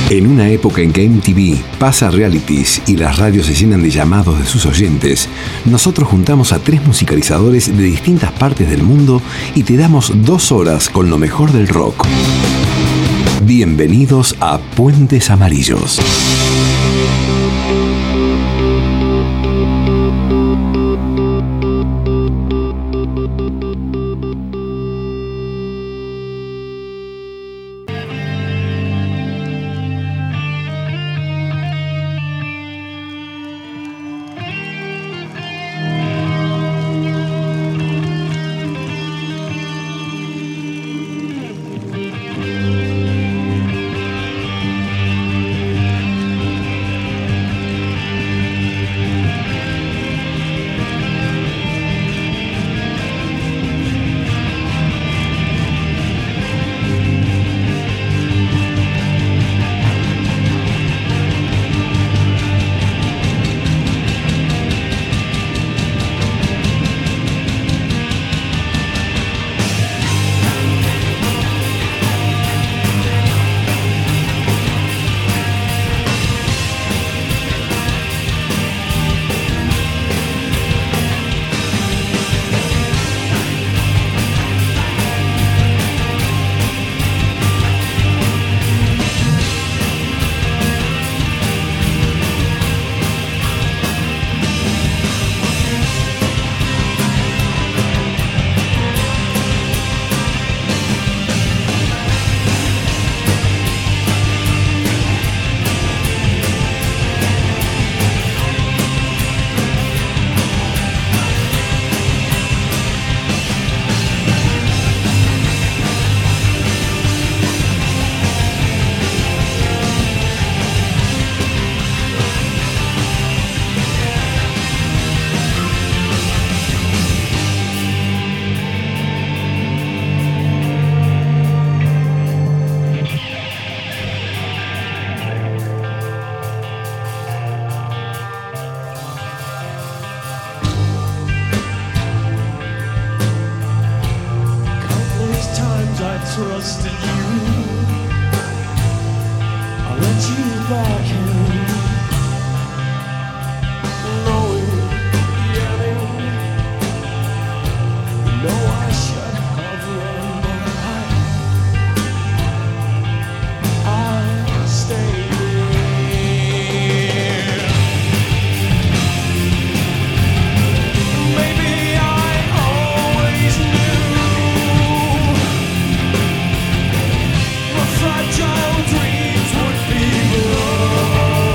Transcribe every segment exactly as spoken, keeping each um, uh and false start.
En una época en que M T V pasa realities y las radios se llenan de llamados de sus oyentes, nosotros juntamos a tres musicalizadores de distintas partes del mundo y te damos dos horas con lo mejor del rock. Bienvenidos a Puentes Amarillos. Fragile dreams would be born.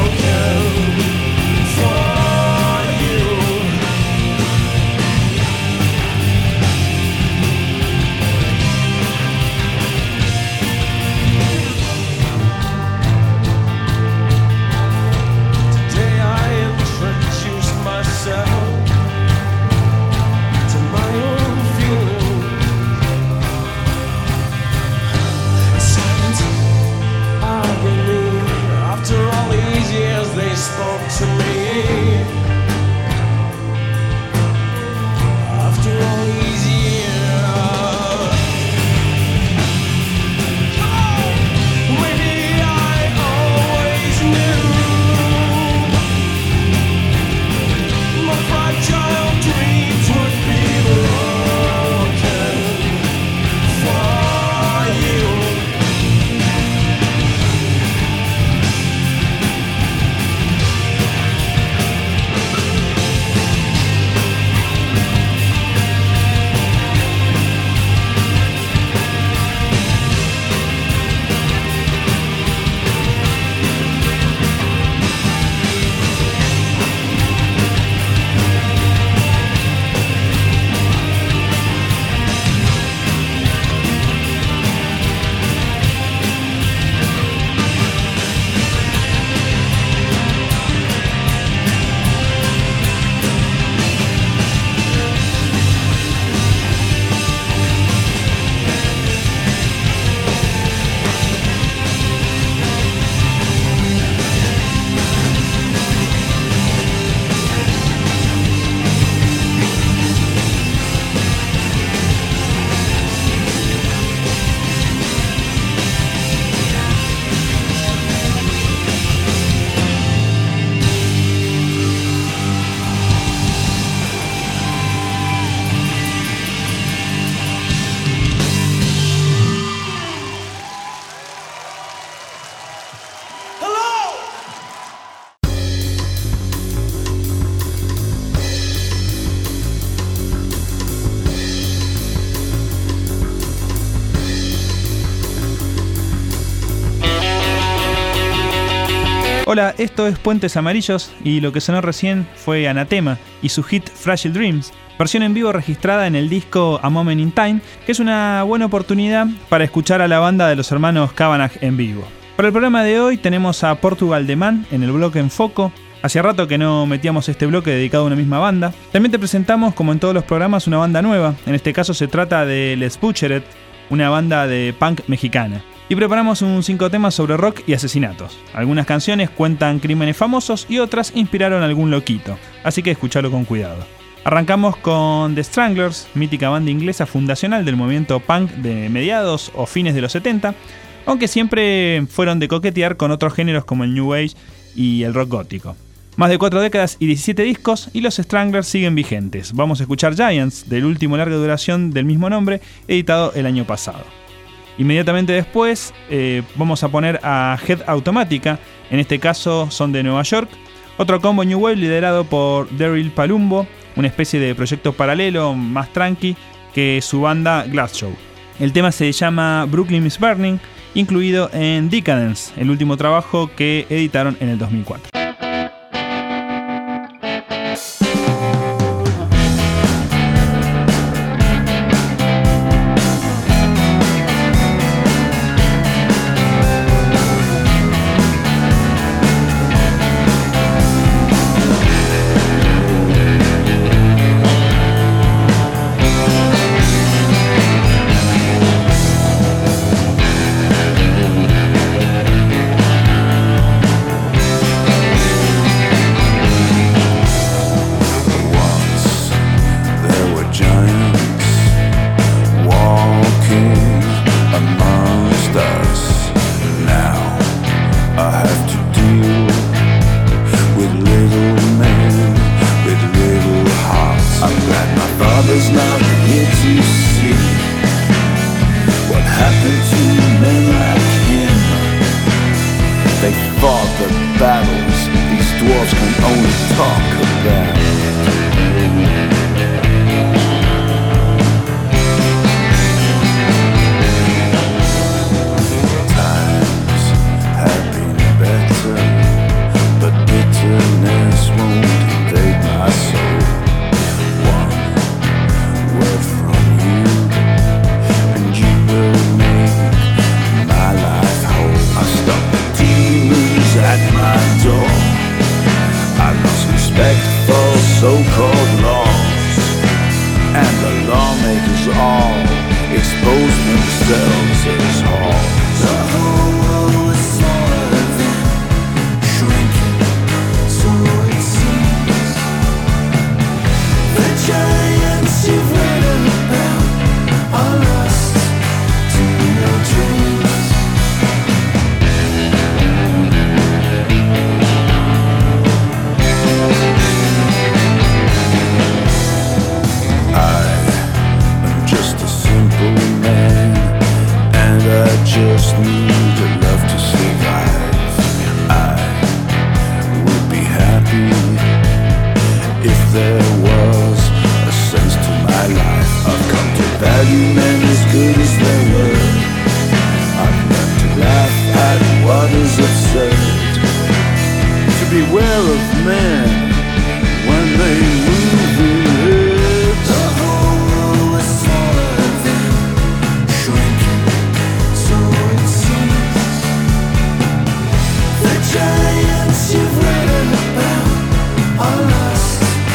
Hola, esto es Puentes Amarillos y lo que sonó recién fue Anathema y su hit Fragile Dreams, versión en vivo registrada en el disco A Moment in Time, que es una buena oportunidad para escuchar a la banda de los hermanos Cavanagh en vivo. Para el programa de hoy tenemos a Portugal The Man en el bloque En Foco. Hacía rato que no metíamos este bloque dedicado a una misma banda. También te presentamos, como en todos los programas, una banda nueva. En este caso se trata de Les Butchered, una banda de punk mexicana. Y preparamos un cinco temas sobre rock y asesinatos. Algunas canciones cuentan crímenes famosos y otras inspiraron a algún loquito, así que escuchalo con cuidado. Arrancamos con The Stranglers, mítica banda inglesa fundacional del movimiento punk de mediados o fines de los setenta, aunque siempre fueron de coquetear con otros géneros como el New Age y el rock gótico. Más de cuatro décadas y diecisiete discos y los Stranglers siguen vigentes. Vamos a escuchar Giants, del último larga duración del mismo nombre, editado el año pasado. Inmediatamente después eh, vamos a poner a Head Automatica, en este caso son de Nueva York, otro combo New Wave liderado por Daryl Palumbo, una especie de proyecto paralelo más tranqui que su banda Glass Show. El tema se llama Brooklyn is Burning, incluido en Decadence, el último trabajo que editaron en el dos mil cuatro.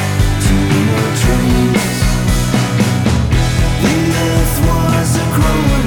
The earth was a growing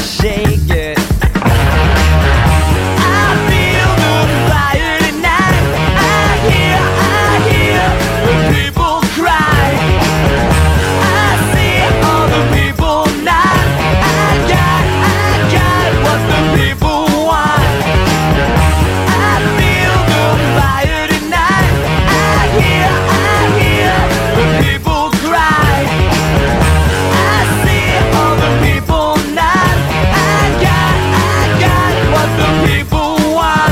shake it. I feel the fire tonight. I hear, I hear the people cry. I see all the people now. I got, I got what the people want. I feel the fire tonight. I hear, I hear the people cry. I see all the people now. I got, I got what the people want.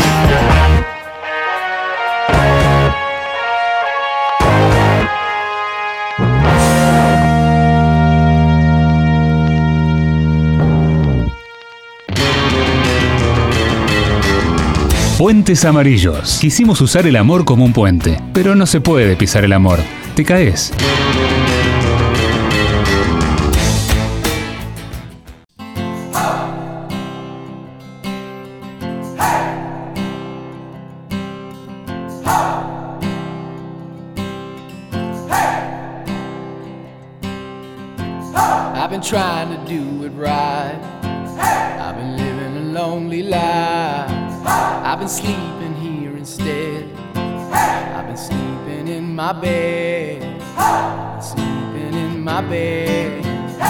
Puentes amarillos. Quisimos usar el amor como un puente, pero no se puede pisar el amor. Te caes. I've been trying to do it right. I've been living a lonely life. I've been sleeping here instead. I've been sleeping in my bed. I've been sleeping in my bed.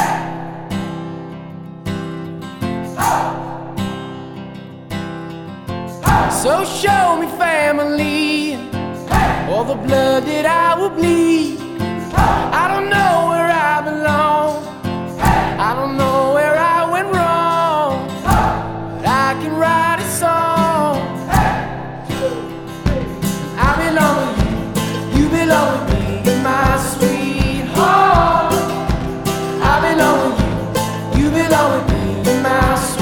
So show me family, all the blood that I will bleed. I don't know where I belong. I don't know where I went wrong, but I can write a song. I belong with you, you belong with me, my sweetheart. I belong with you, you belong with me, my sweetheart.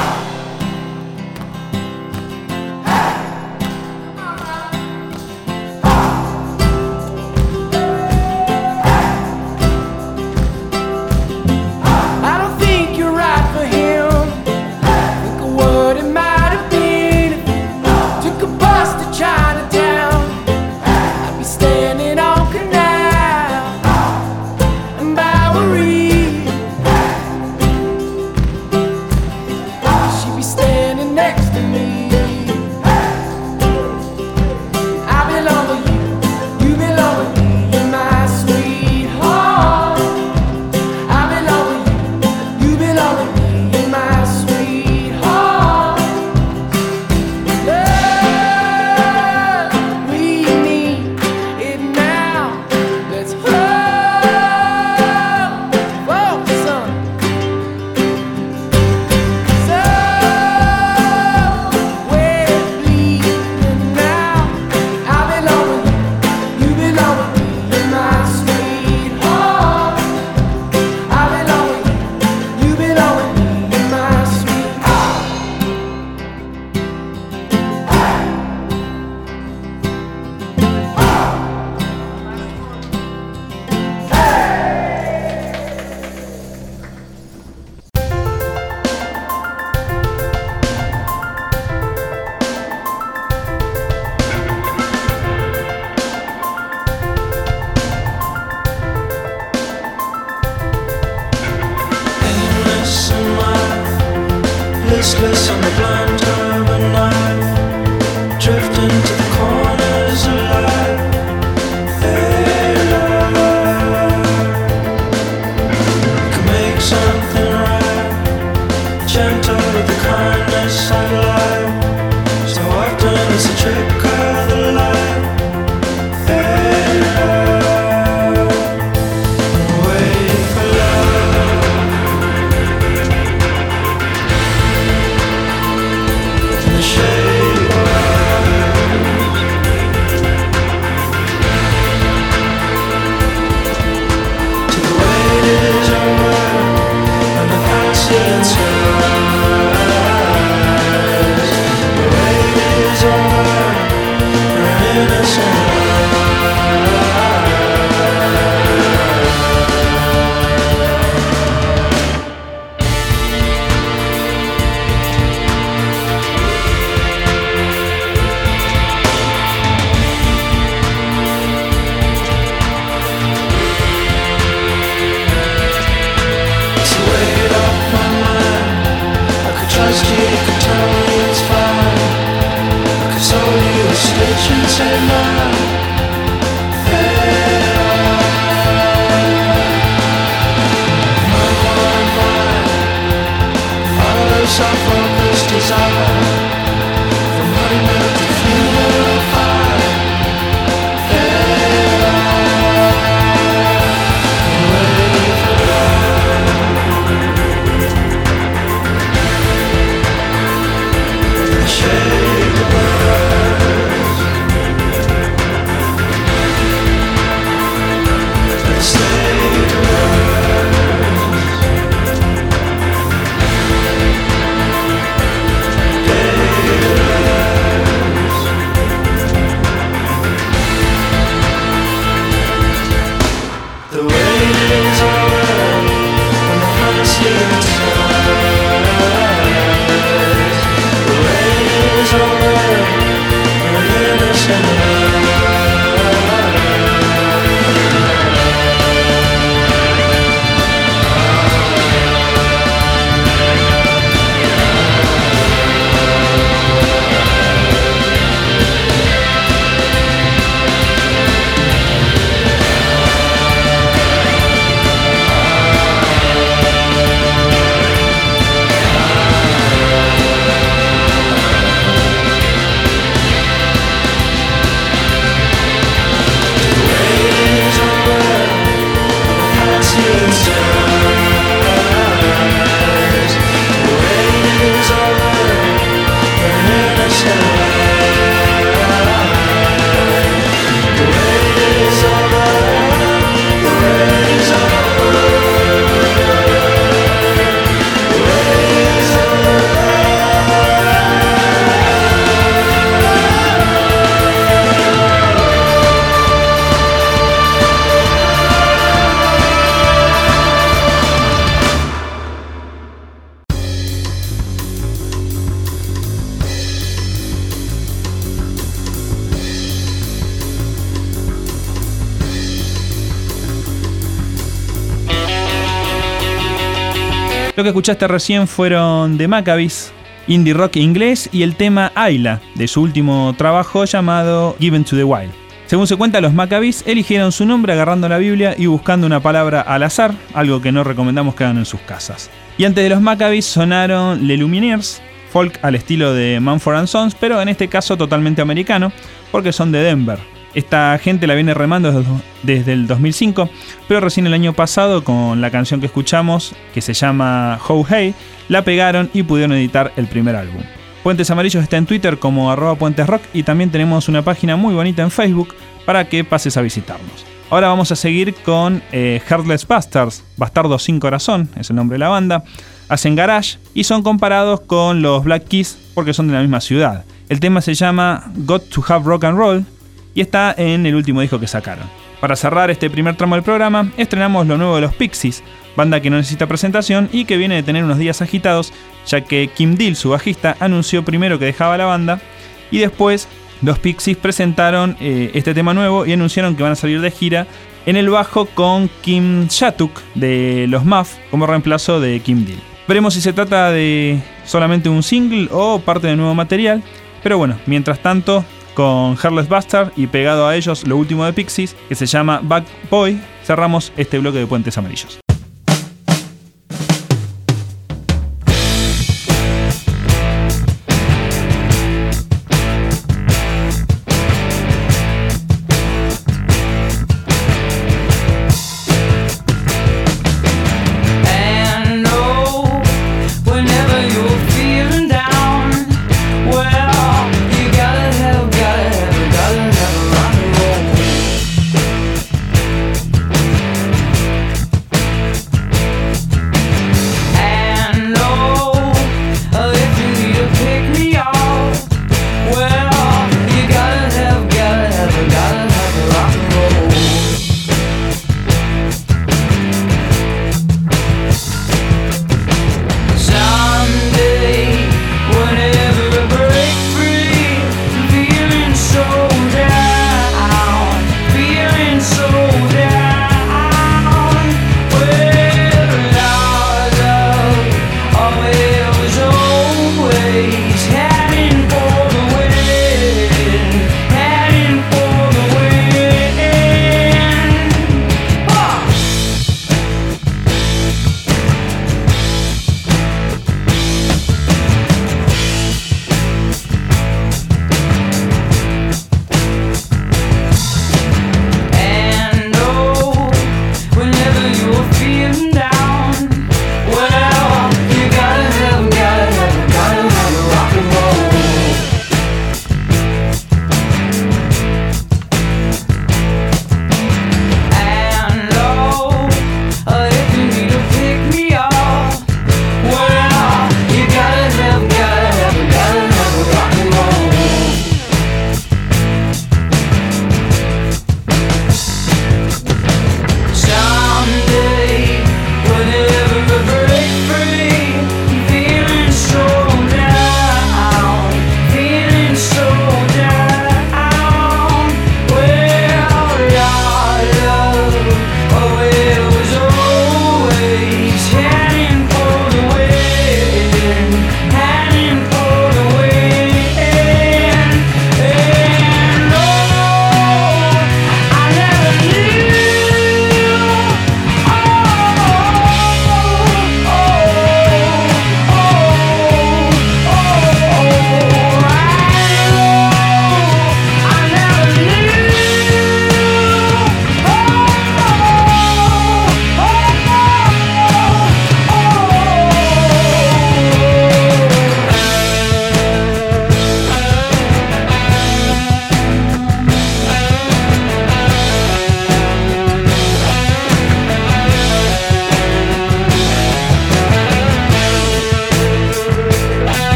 I don't think you're right for him. Think of what it might have been if you took a bus to Chinatown. I'd be standing on Canal and Bowery. She'd be standing next to me. I belong with you, you belong with me, you're my sweetheart. I belong with you, you belong with me, you're my sweetheart. Love, we need it now. Let's hold for some. So we're bleeding now. I belong with you, you belong with me, you're my sweetheart. I belong with you, you belong with me, you're my sweetheart. Aimless in my listless on the blind turban knife, drifting to the corners of life. Hey, love, can make something right, gentle with the kindness of life. So often it's a trick of the light. Hey, love, wait for love. In the shade of eyes, to the weight is over and the passing skies. The weight is over and innocent it's the weight off my mind. honest, you could tell me it's fine. Cause all you stitch and say mine. Self-focused desire from nightmare to funeral fire. The shade of birds, the state of birds. Lo que escuchaste recién fueron The Maccabees, indie rock inglés, y el tema Ayla, de su último trabajo llamado Given to the Wild. Según se cuenta, los Maccabees eligieron su nombre agarrando la Biblia y buscando una palabra al azar, algo que no recomendamos que hagan en sus casas. Y antes de los Maccabees sonaron Les Lumineers, folk al estilo de Mumford and Sons, pero en este caso totalmente americano, porque son de Denver. Esta gente la viene remando desde el dos mil cinco, pero recién el año pasado, con la canción que escuchamos, que se llama How Hey, la pegaron y pudieron editar el primer álbum. Puentes Amarillos está en Twitter como arroba puentesrock y también tenemos una página muy bonita en Facebook para que pases a visitarnos. Ahora vamos a seguir con eh, Heartless Bastards, Bastardos sin Corazón, es el nombre de la banda. Hacen garage y son comparados con los Black Keys porque son de la misma ciudad. El tema se llama Got to Have Rock and Roll y está en el último disco que sacaron. Para cerrar este primer tramo del programa, estrenamos lo nuevo de los Pixies, banda que no necesita presentación y que viene de tener unos días agitados, ya que Kim Deal, su bajista, anunció primero que dejaba la banda y después los Pixies presentaron eh, este tema nuevo y anunciaron que van a salir de gira en el bajo con Kim Shattuck de los Muff como reemplazo de Kim Deal. Veremos si se trata de solamente un single o parte de nuevo material, pero bueno, mientras tanto, con Heartless Bastard y pegado a ellos lo último de Pixies, que se llama Bad Boy, cerramos este bloque de Puentes Amarillos. Gotta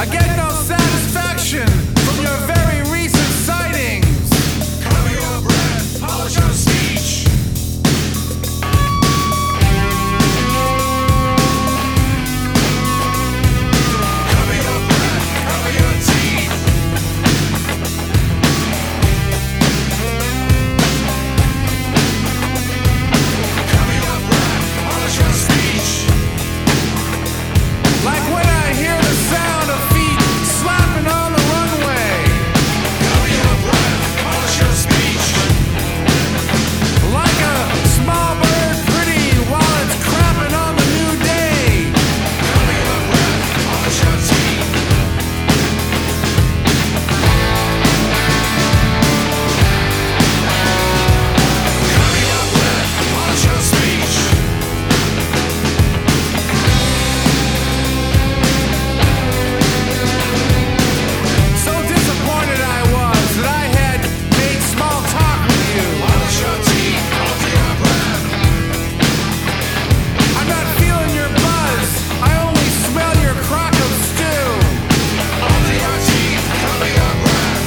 I get no satisfaction from your very recent sightings. Cover your breath, polish your speech. Cover your breath, cover your teeth. Cover your breath, polish your speech. Like when I hear the sound of feet slapping on the runway. Cover your breath, polish your speech. Like a small bird pretty while it's crapping on the new day. Cover your breath, polish your teeth. Cover your breath, polish your speech. So disappointed I was that I had made small talk with you. Polish your teeth, alter your breath. I'm not feeling your buzz. I only smell your crock of stew. Alter your teeth, cover your breath.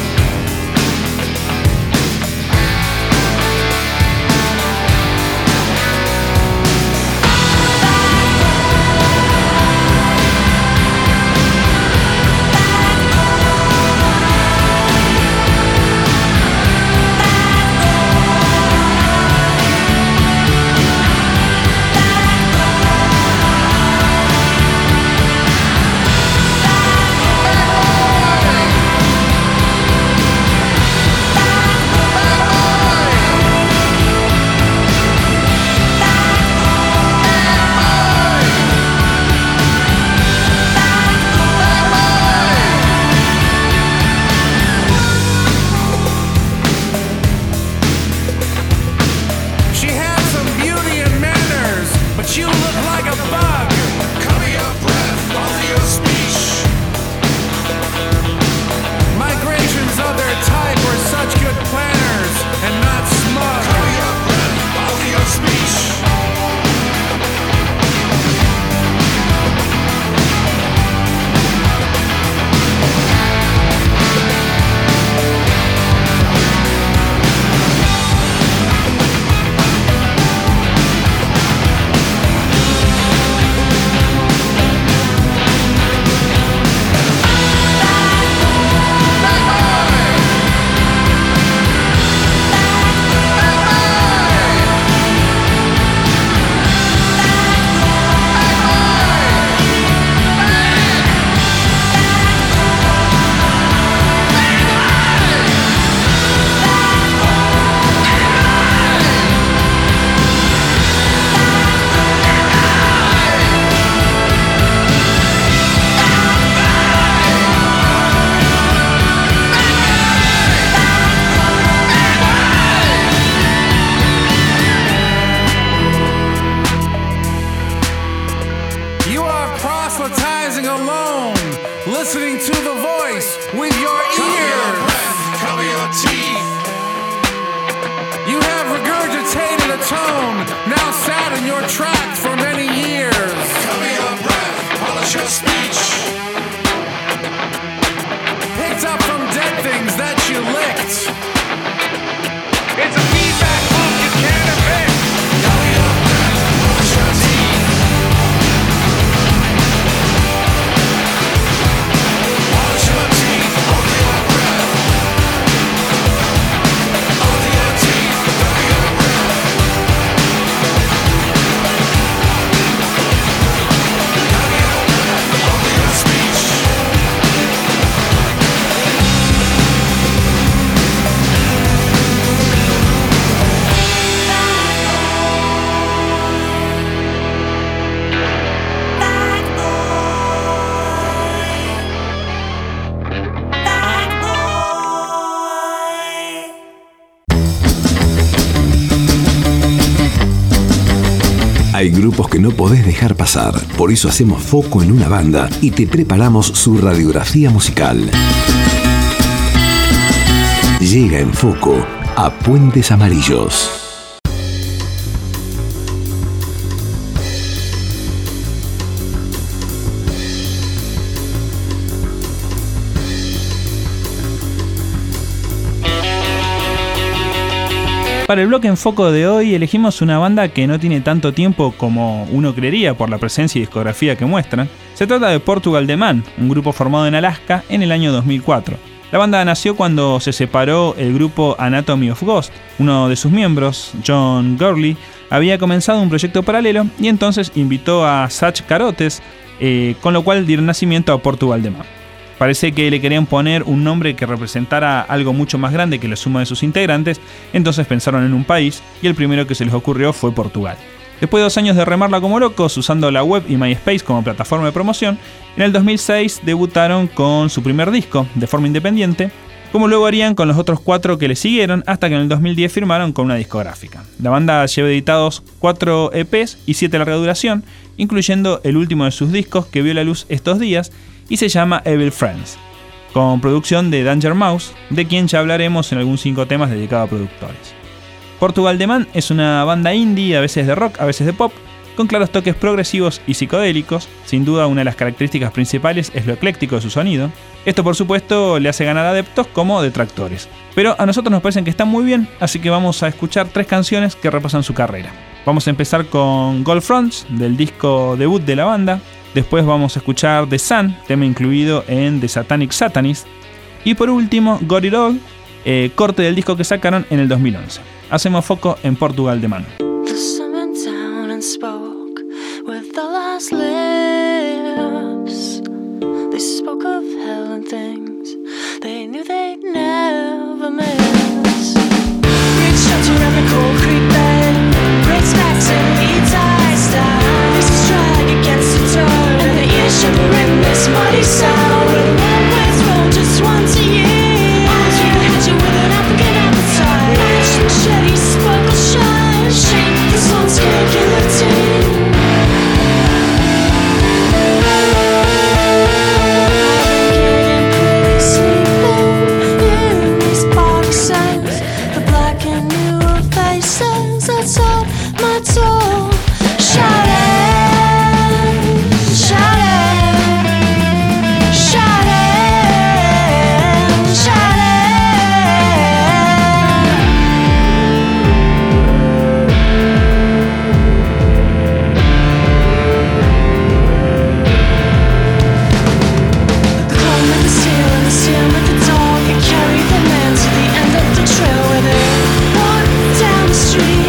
She had some beauty and manners, but you look like a bug. Cover your breath, alter your speech. Migrations of their type were such good planners and not smug. Cover your breath, alter your speech. You are proselytizing alone, listening to the voice with your Cover your ears. breath, cover your teeth. You have regurgitated a tone now sat in your tracks for many years. Cover your breath, polish your speech. Picked up from dead things that you licked. It's a feedback loop you can't evict. Cover your breath, polish your teeth. Polish your teeth, alter your breath. Alter your teeth, cover your breath. Cover your breath, alter your speech. Hay grupos que no podés dejar pasar, por eso hacemos foco en una banda y te preparamos su radiografía musical. Llega en Foco a Puentes Amarillos. Para el bloque en foco de hoy elegimos una banda que no tiene tanto tiempo como uno creería por la presencia y discografía que muestran. Se trata de Portugal The Man, un grupo formado en Alaska en el año dos mil cuatro. La banda nació cuando se separó el grupo Anatomy of Ghost. Uno de sus miembros, John Gurley, había comenzado un proyecto paralelo y entonces invitó a Sach Carotes, eh, con lo cual dieron nacimiento a Portugal The Man. Parece que le querían poner un nombre que representara algo mucho más grande que la suma de sus integrantes, entonces pensaron en un país y el primero que se les ocurrió fue Portugal. Después de dos años de remarla como locos, usando la web y MySpace como plataforma de promoción, en el dos mil seis debutaron con su primer disco, de forma independiente, como luego harían con los otros cuatro que le siguieron, hasta que en el dos mil diez firmaron con una discográfica. La banda lleva editados cuatro E Pes y siete de larga duración, incluyendo el último de sus discos que vio la luz estos días, y se llama Evil Friends, con producción de Danger Mouse, de quien ya hablaremos en algún cinco temas dedicado a productores. Portugal The Man es una banda indie, a veces de rock, a veces de pop, con claros toques progresivos y psicodélicos. Sin duda una de las características principales es lo ecléctico de su sonido. Esto por supuesto le hace ganar adeptos como detractores, pero a nosotros nos parecen que están muy bien, así que vamos a escuchar tres canciones que repasan su carrera. Vamos a empezar con Gold Fronts, del disco debut de la banda. Después vamos a escuchar The Sun, tema incluido en The Satanic Satanist. Y por último, Got It All, eh, corte del disco que sacaron en el dos mil once. Hacemos foco en Portugal The Man. The sun went down and spoke with the last lips. They spoke of hell and things they knew they'd never miss. Great shelter in the cold creek bed, great smacks and leads eyes down. This is drag against the tide, and the ears shivering this muddy sound. With one way's roll just once a year, arms you hit you with an African appetite. Match machete, sparkle shine, shake the sun, skin guillotine. Outside my door, shouting, shouting, shouting, shouting. Come with the steel and the steel with the dog, and carry the man to the end of the trail where they walk down the street.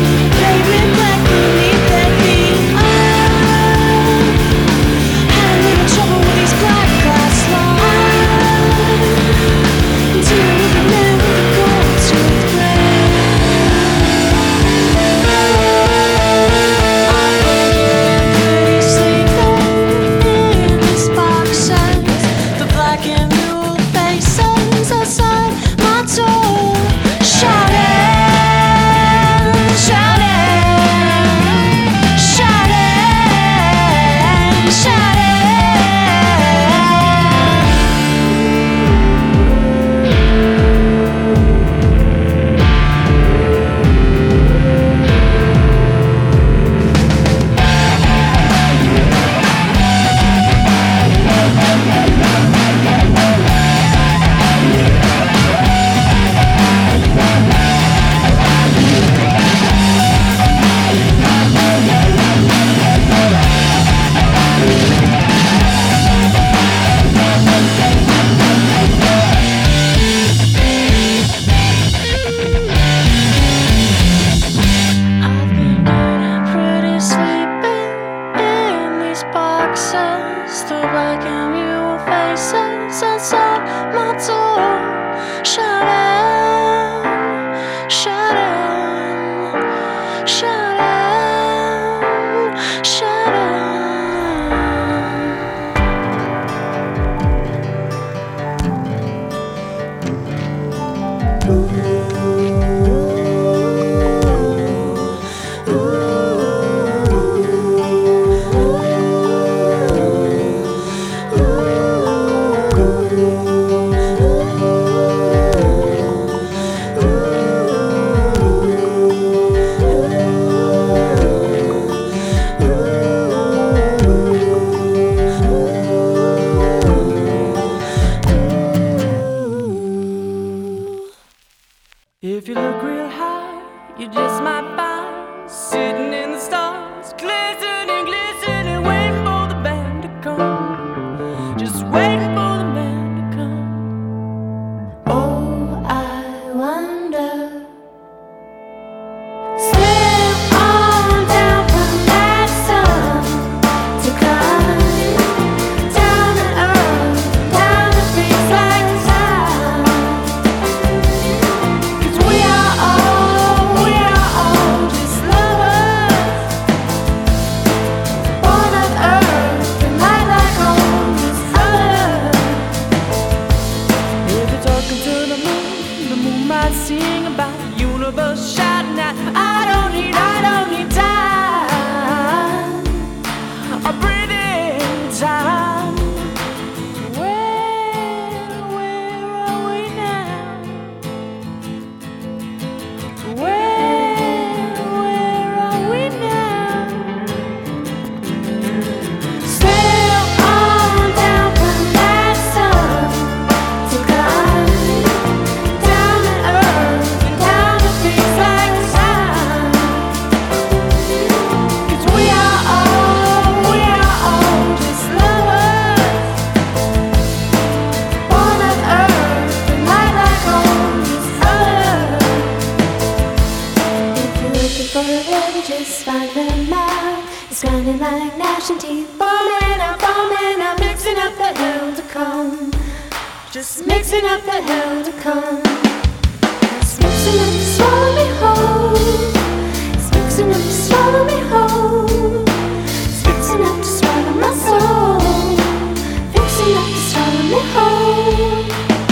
gnashing teeth, falling out, falling out, mixing up the hell to come. Just mixing up the hell to come. It's mixing up to swallow me whole. It's mixing up to swallow me whole. It's mixing up to swallow my soul. Fixing up to swallow me whole.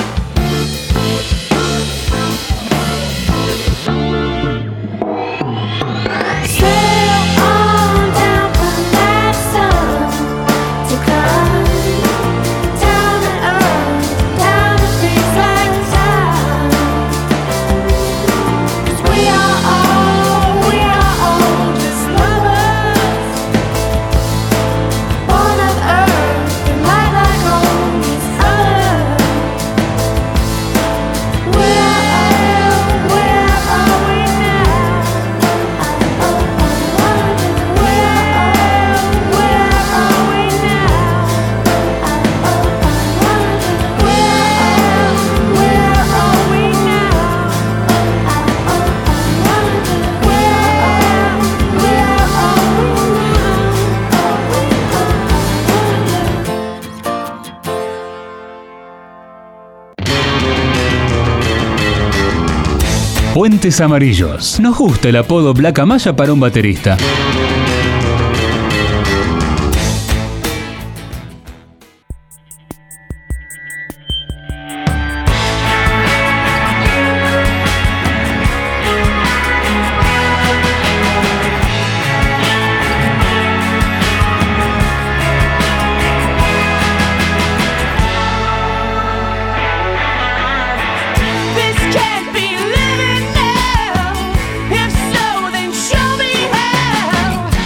Puentes Amarillos. Nos gusta el apodo Black Amaya para un baterista. Can't be living now. If so, then show me how.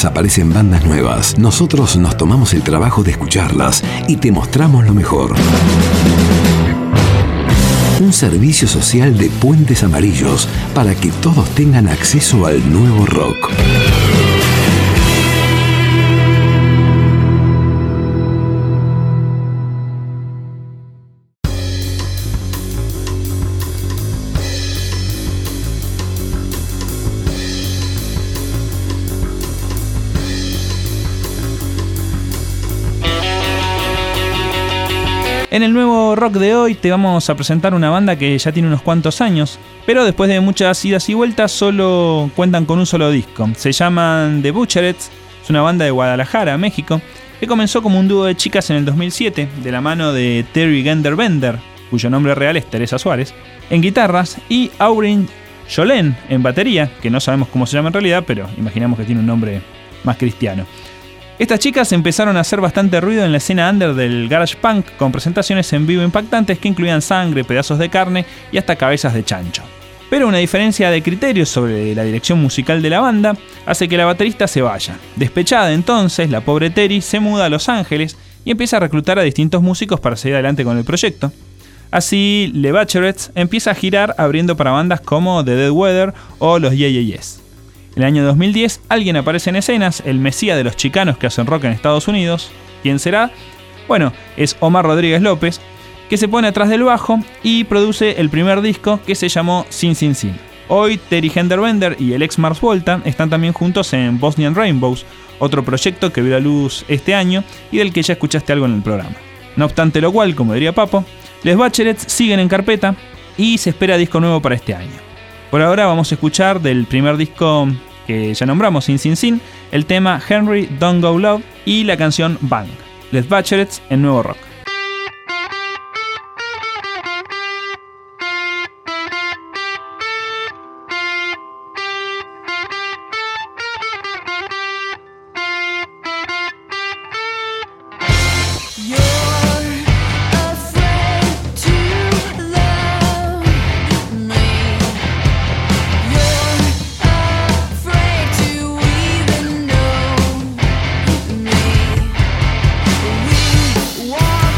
días aparecen bandas nuevas. Nosotros nos tomamos el trabajo de escucharlas y te mostramos lo mejor. Un servicio social de Puentes Amarillos para que todos tengan acceso al nuevo rock. En el nuevo rock de hoy te vamos a presentar una banda que ya tiene unos cuantos años, pero después de muchas idas y vueltas solo cuentan con un solo disco. Se llaman The Butcherettes, es una banda de Guadalajara, México, que comenzó como un dúo de chicas en el dos mil siete, de la mano de Terry Genderbender, cuyo nombre real es Teresa Suárez, en guitarras, y Aurin Jolén en batería, que no sabemos cómo se llama en realidad, pero imaginamos que tiene un nombre más cristiano. Estas chicas empezaron a hacer bastante ruido en la escena under del garage punk con presentaciones en vivo impactantes que incluían sangre, pedazos de carne y hasta cabezas de chancho. Pero una diferencia de criterios sobre la dirección musical de la banda hace que la baterista se vaya. Despechada entonces, la pobre Terry se muda a Los Ángeles y empieza a reclutar a distintos músicos para seguir adelante con el proyecto. Así, The Butcherettes empieza a girar abriendo para bandas como The Dead Weather o los Yeah Yeah Yes. En el año dos mil diez, alguien aparece en escenas, el mesías de los chicanos que hacen rock en Estados Unidos. ¿Quién será? Bueno, es Omar Rodríguez López, que se pone atrás del bajo y produce el primer disco que se llamó Sin Sin Sin. Hoy Terry Genderbender y el ex Mars Volta están también juntos en Bosnian Rainbows, otro proyecto que vio la luz este año y del que ya escuchaste algo en el programa. No obstante lo cual, como diría Papo, Les Butcherettes siguen en carpeta y se espera disco nuevo para este año. Por ahora vamos a escuchar del primer disco que ya nombramos, Sin Sin Sin, el tema Henry Don't Go Love y la canción Bang. Les Butcherettes en Nuevo Rock. One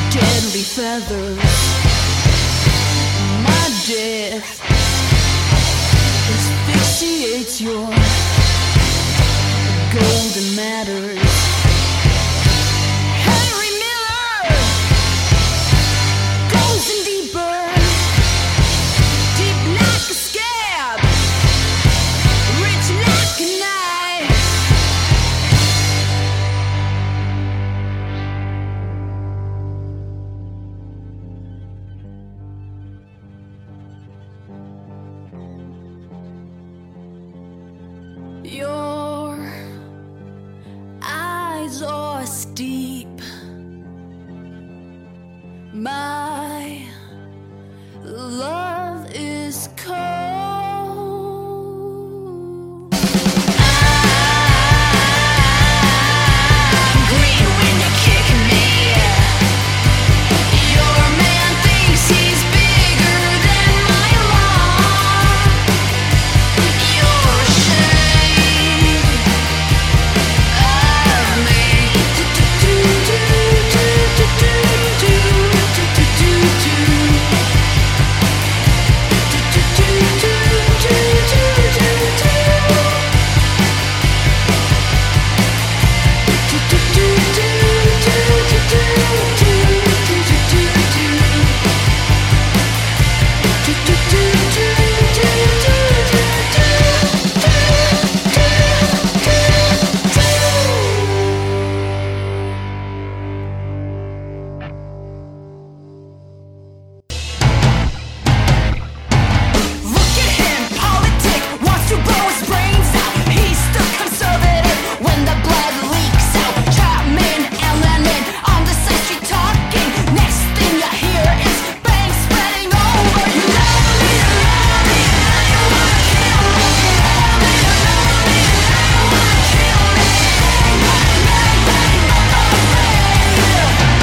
deadly feathers. My death asphyxiates your golden matters. Henry Miller goes in deeper, deep like a scab, rich like a knife. Your eyes are steep. My love is cold. I'm green when you kick me. Your man thinks he's bigger than my mom. You're ashamed of me. Look at him, politic, wants to blow his brains out. He's still conservative when the blood leaks out. Chapman and Lennon on the side street talking. Next thing you hear is bang spreading over. You love me, you love me, and now you wanna kill me. You love me, you love me, and now you wanna kill me. Bang, bang, bang, bang, on the radio.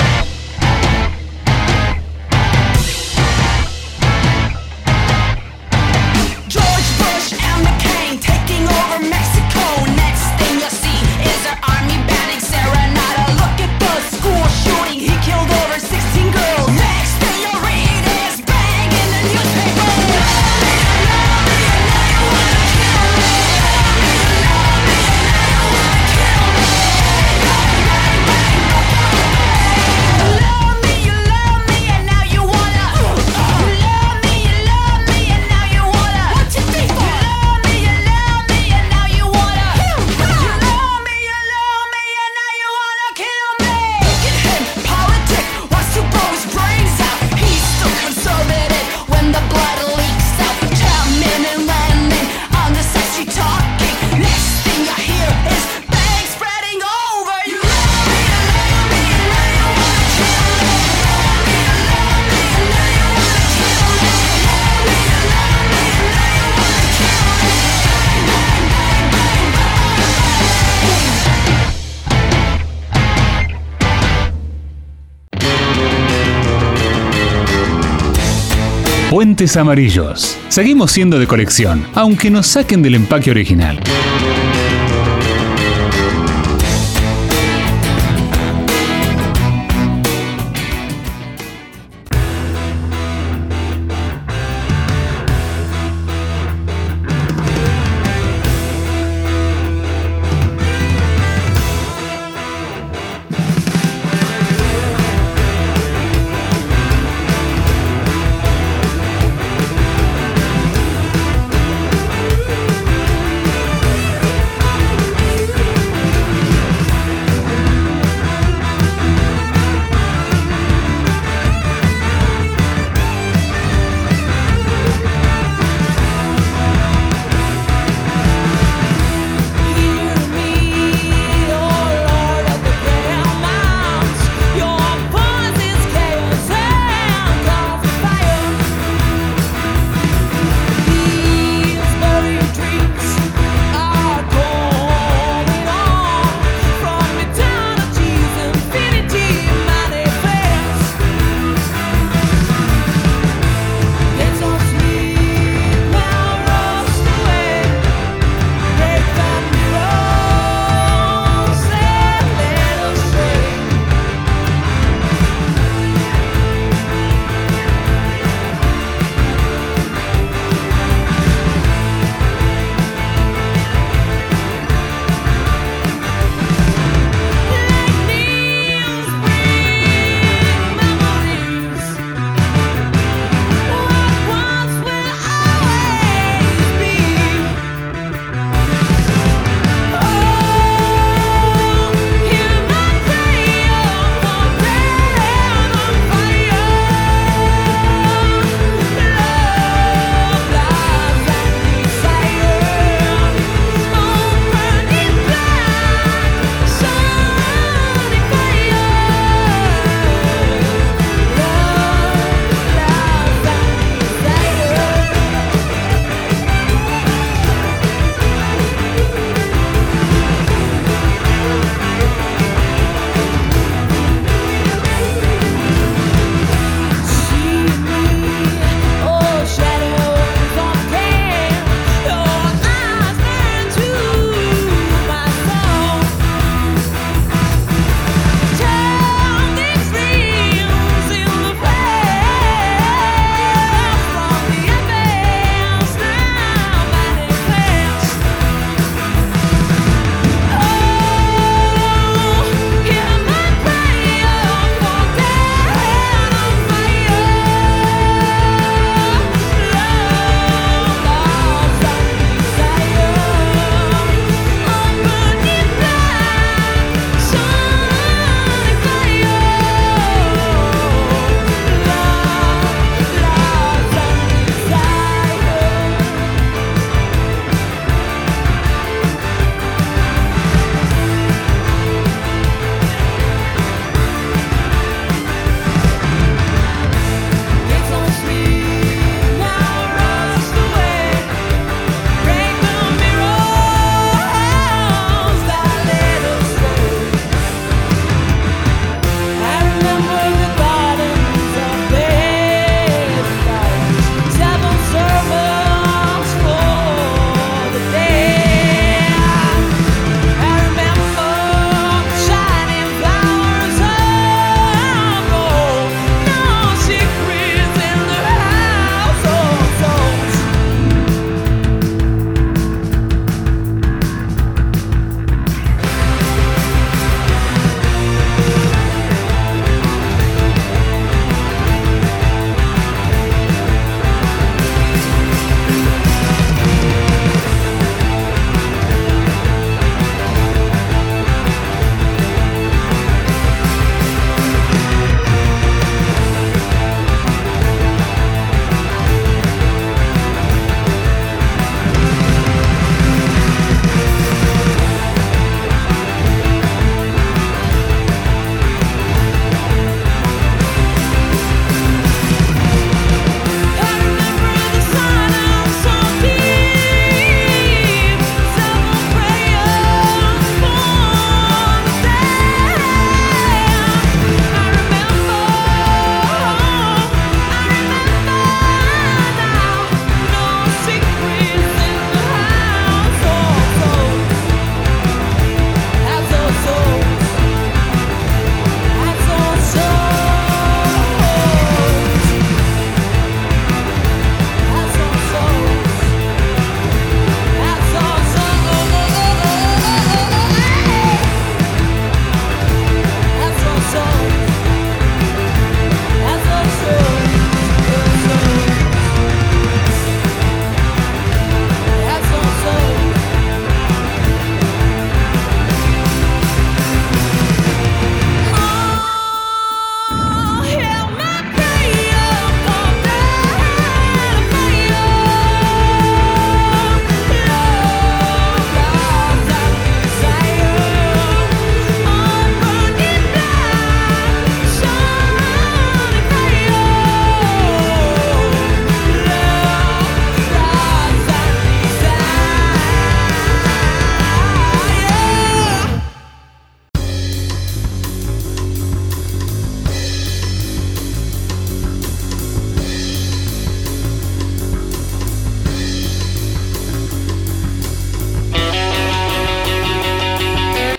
George Bush and McCain taking over Mexico. Next thing you see is their army banning Serenata. Look at the school shooting, he killed over sixteen girls. Next thing you read is bang in the newspaper. You love me, you love me, and now you wanna kill me. You love me, you love me, and now you wanna kill me. Bang, bang, bang, bang, bang, bang. You love me, you love me, and now you wanna. You love me, you love me, and now you wanna. What you think for? You love me, you love me, and now you wanna. You love me, you love me, and now you wanna kill me. Look at him, politic, wants to blow his brains out. He's still conservative when the blood leaks out. Chapman and Lennon on the side street talking. Next thing you hear is bang spreading over. You love me, you love me, and now you wanna kill me. You love me, you love me, and now you wanna kill me. You love me, you love me, and now you wanna kill me. Bang, bang, bang, bang, bang, Puentes amarillos. Seguimos siendo de colección, aunque nos saquen del empaque original. You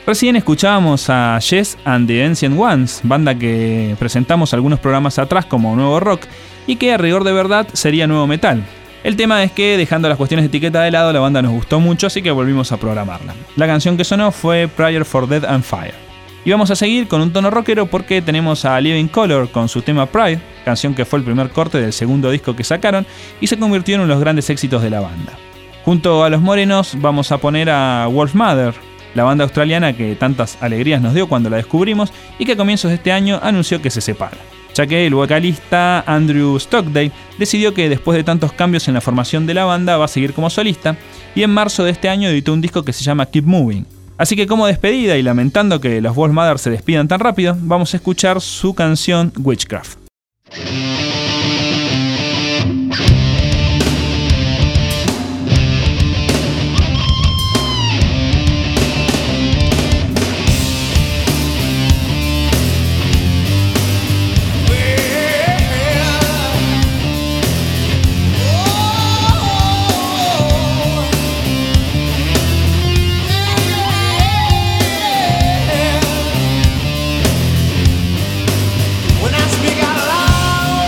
Recién escuchábamos a Yes and the Ancient Ones, banda que presentamos algunos programas atrás como Nuevo Rock y que a rigor de verdad sería Nuevo Metal. El tema es que, dejando las cuestiones de etiqueta de lado, la banda nos gustó mucho, así que volvimos a programarla. La canción que sonó fue Prayer for Death and Fire. Y vamos a seguir con un tono rockero porque tenemos a Living Colour con su tema Pride, canción que fue el primer corte del segundo disco que sacaron y se convirtió en uno de los grandes éxitos de la banda. Junto a los morenos vamos a poner a Wolfmother, la banda australiana que tantas alegrías nos dio cuando la descubrimos y que a comienzos de este año anunció que se separa, ya que el vocalista Andrew Stockdale decidió que después de tantos cambios en la formación de la banda va a seguir como solista y en marzo de este año editó un disco que se llama Keep Moving. Así que como despedida y lamentando que los Wolfmother se despidan tan rápido, vamos a escuchar su canción Witchcraft. When I speak out loud,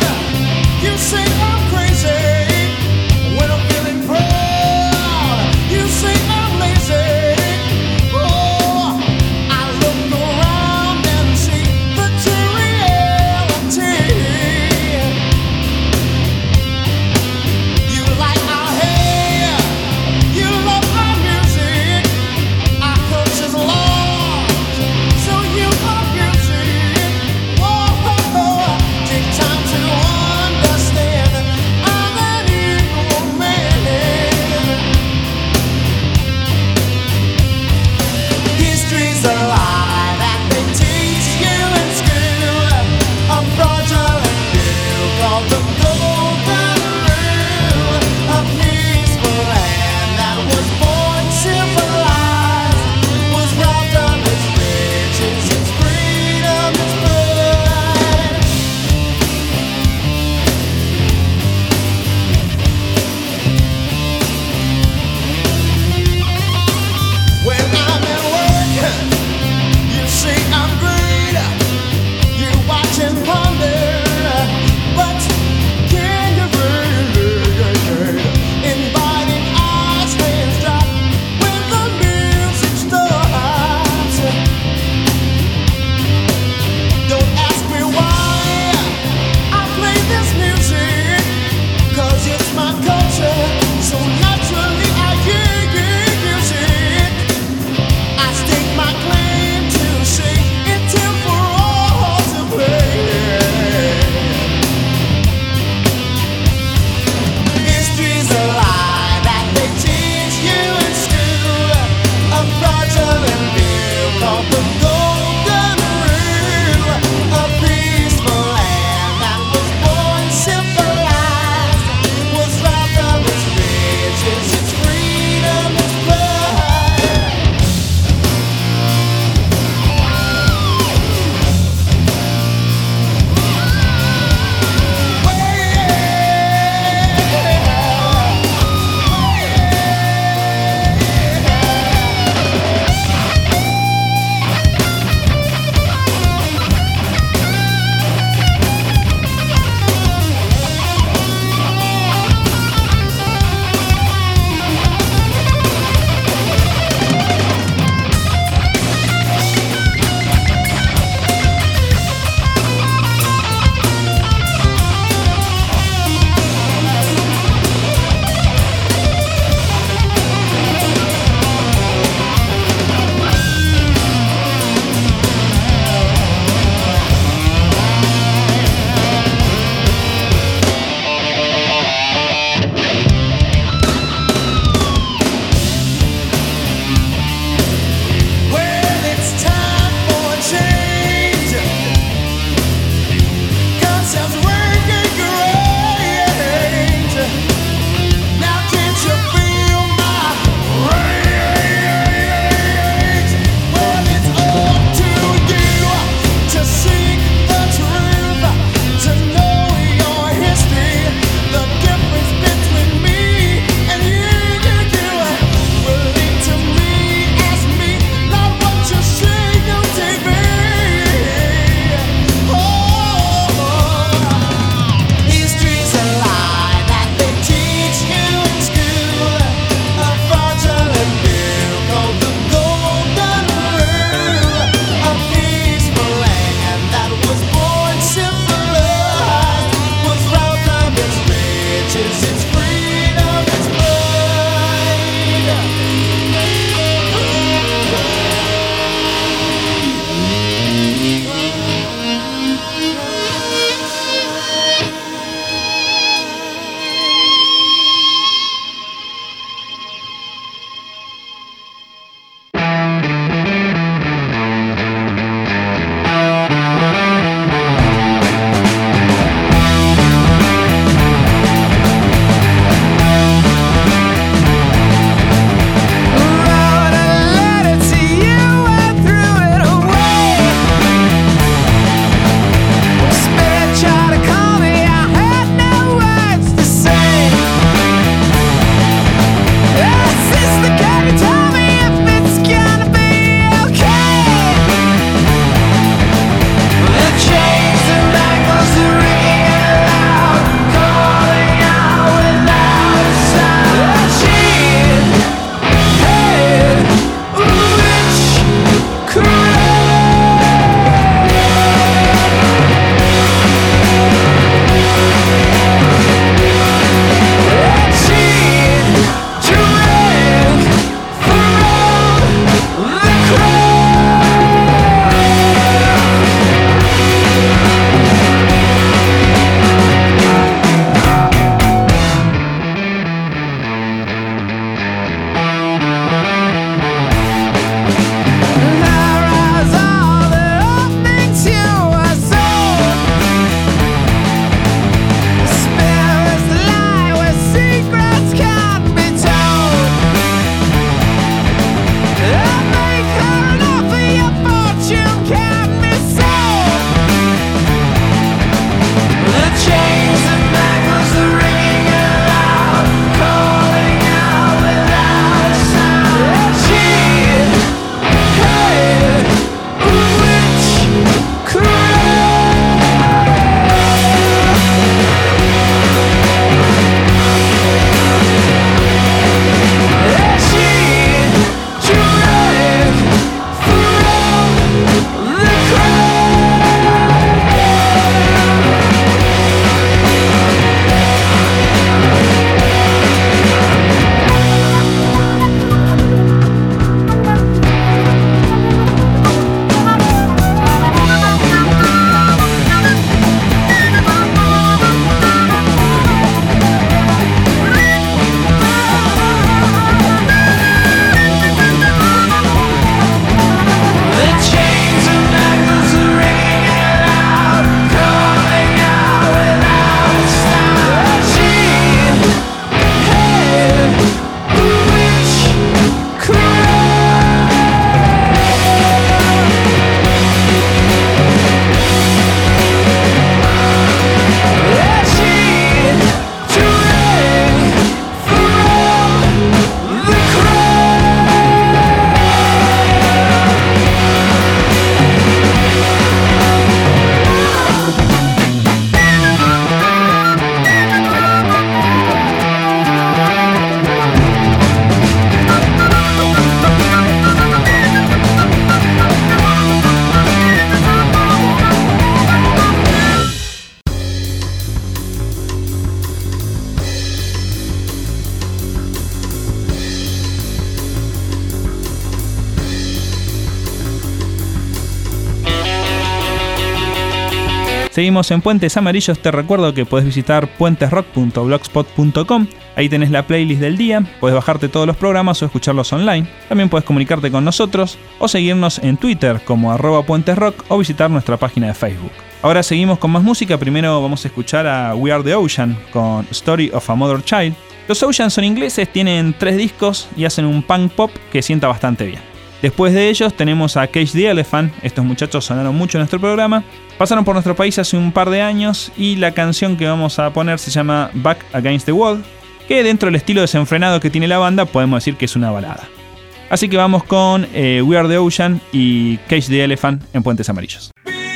Seguimos en Puentes Amarillos. Te recuerdo que podés visitar puentes rock punto blogspot punto com. Ahí tenés la playlist del día, podés bajarte todos los programas o escucharlos online. También podés comunicarte con nosotros o seguirnos en Twitter como arroba puentesrock o visitar nuestra página de Facebook. Ahora seguimos con más música. Primero vamos a escuchar a We Are the Ocean con Story of a Mother Child. Los Ocean son ingleses, tienen tres discos y hacen un punk pop que sienta bastante bien. Después de ellos tenemos a Cage the Elephant. Estos muchachos sonaron mucho en nuestro programa. Pasaron por nuestro país hace un par de años y la canción que vamos a poner se llama Back Against the Wall, que dentro del estilo desenfrenado que tiene la banda podemos decir que es una balada. Así que vamos con eh, We Are the Ocean y Cage the Elephant en Puentes Amarillos.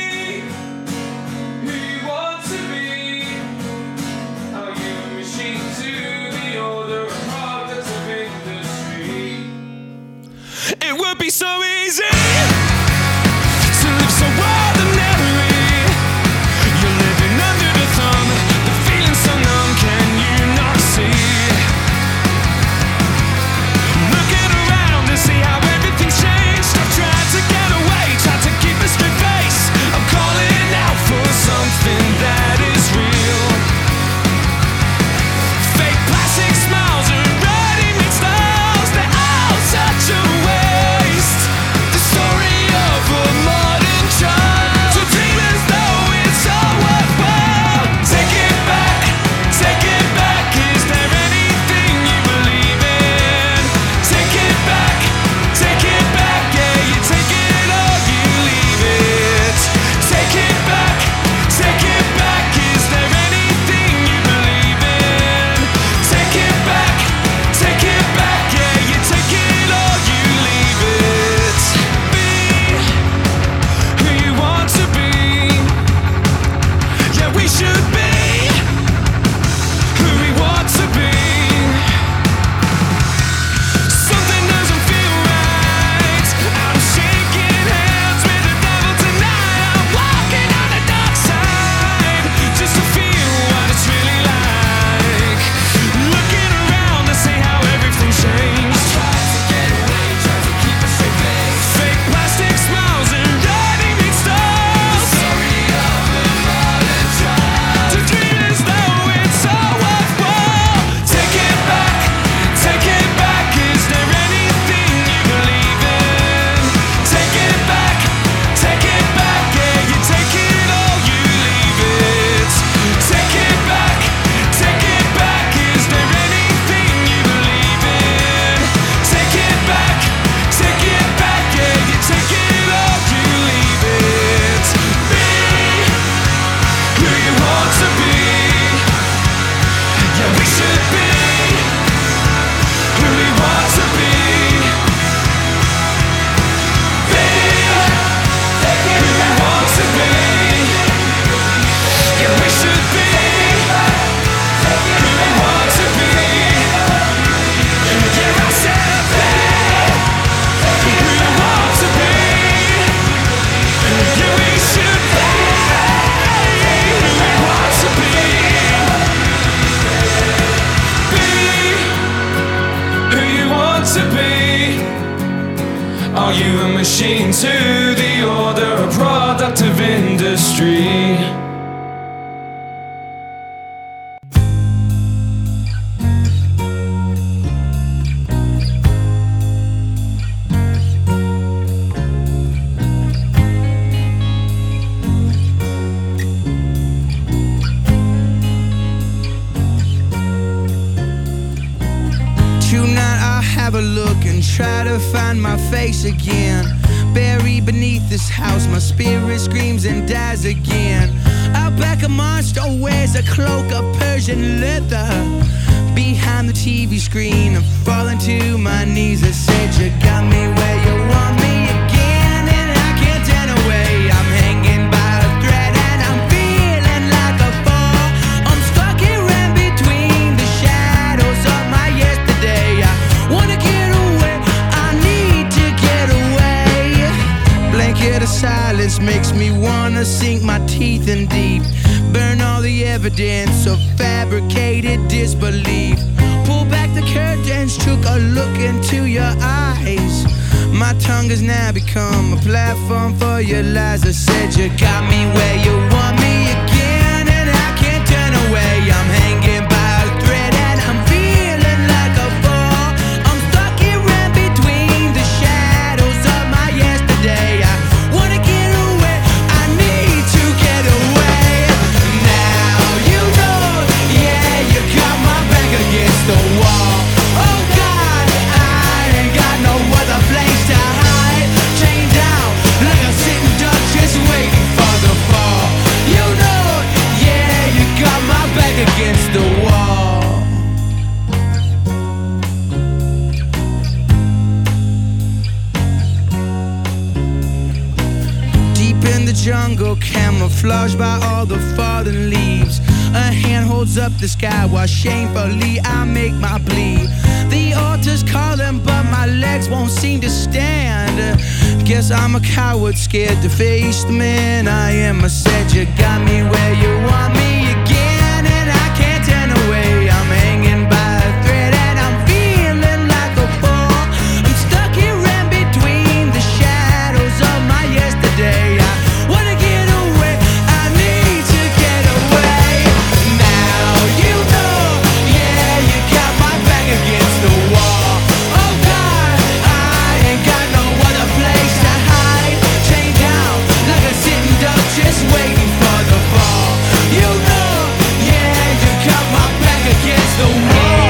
It would be so easy to live so ordinary. You're living under the thumb, the feeling so numb, can you not see? Looking around to see how everything's changed. I've tried to get away, tried to keep a straight face. I'm calling out for something that is real. Fake plastic smiles and ready-made styles, they're all such a waste. The story of a modern child, to dream as though it's all worthwhile. Take it back, take it back. Is there anything you believe in? Take it back, take it back. Yeah, you take it or you leave it. Take it back, take it back. Is there anything you believe in? Take it back, take it back. Yeah, you take it or you leave it. Be who you want to be. Yeah, we should be who we want to be. Something doesn't feel right. I'm shaking hands with the devil tonight. I'm walking on the dark side just to feel what it's really like. Looking around to see how everything's changed. Tried to get away, tried to keep a straight face. Fake plastic smiles and ready-made styles. Story of a modern child, to dream as though it's all worthwhile. Take it back, take it back. Is there anything you believe in? Take it back, take it back. Yeah, you take it or you leave it. Take it back, take it back. Is there anything you believe in? Take it back, take it back. Yeah, you take it or you leave it. Be who you want to be. Yeah, we should be who we want to be. Be who we want to be. Yeah, we should be who we want to be. Yeah, I said be who we want to be. Yeah, we should be who we want to be. Be who you want to be. Are you a machine to the order, a product of industry? Tonight I'll have a look and try to find my face again. Buried beneath this house, my spirit screams and dies again. Out back a monster wears a cloak of Persian leather. Behind the T V screen, I'm falling to my knees. I said you got me where you want me again, and I can't turn away. I'm hanging by a thread and I'm feeling like a fall. I'm stuck here in between the shadows of my yesterday. I wanna get away, I need to get away. Blanket of silence makes me wanna sink my teeth in deep. Burn all the evidence of fabricated disbelief. Pull back the curtains, took a look into your eyes. My tongue has now become a platform for your lies. I said you got me where you want me. jungle, camouflaged by all the fallen leaves. A hand holds up the sky while shamefully I make my plea. The altar's calling, but my legs won't seem to stand. Guess I'm a coward, scared to face the man I am. I said you got me where you want me again, and I can't turn away. I'm hanging by a thread and I'm feeling like a fool. I'm stuck here in between the shadows of my yesterday. I wanna get away, I need to get away. Now you know, yeah, you got my back against the wall. Oh God, I ain't got no other place to hide. Chained down like a sitting duck, just waiting for the fall. You know, yeah, you got my back against the wall.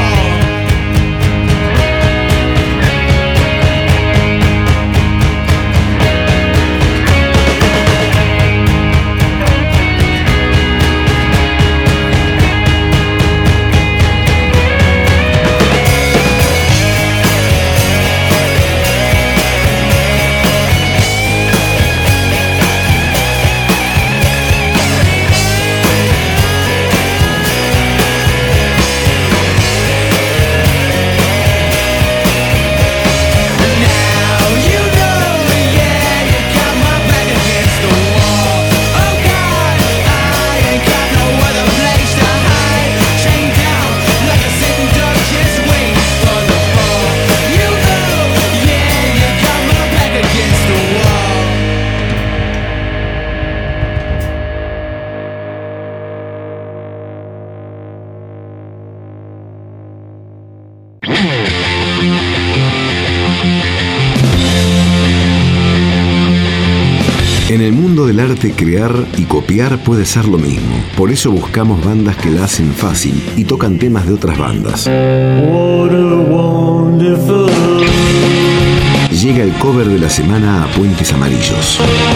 En el mundo del arte, crear y copiar puede ser lo mismo. Por eso buscamos bandas que la hacen fácil y tocan temas de otras bandas. Llega el cover de la semana a Puentes Amarillos.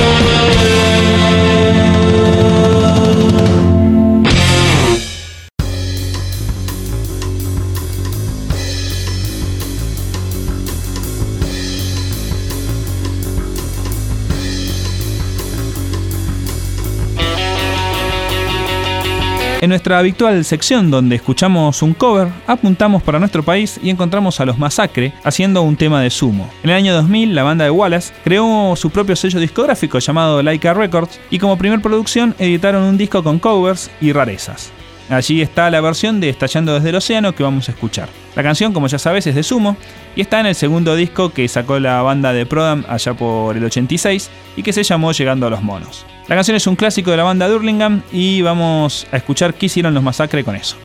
En nuestra habitual sección donde escuchamos un cover, apuntamos para nuestro país y encontramos a Los Massacre haciendo un tema de Sumo. En el año dos mil, la banda de Wallace creó su propio sello discográfico llamado Laika Records y como primer producción editaron un disco con covers y rarezas. Allí está la versión de Estallando desde el Océano que vamos a escuchar. La canción, como ya sabes, es de Sumo y está en el segundo disco que sacó la banda de Prodam allá por el ochenta y seis y que se llamó Llegando a los Monos. La canción es un clásico de la banda de Hurlingham y vamos a escuchar qué hicieron Los Massacre con eso.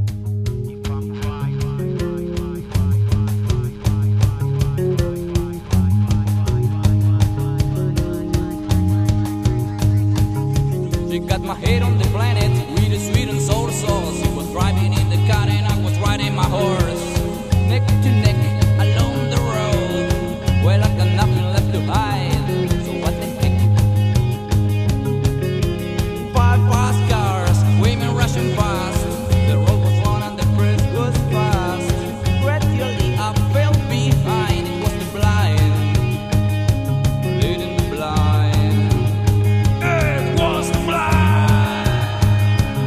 She got my head on the planet with a sweet and sour sauce. She was driving in the car and I was riding my horse. Neck to neck along the road. Well, I got nothing left to hide, so what the heck? Five fast cars, women rushing past. The road was long and the press was fast. Gradually I fell behind. It was the blind leading the blind. It was the blind.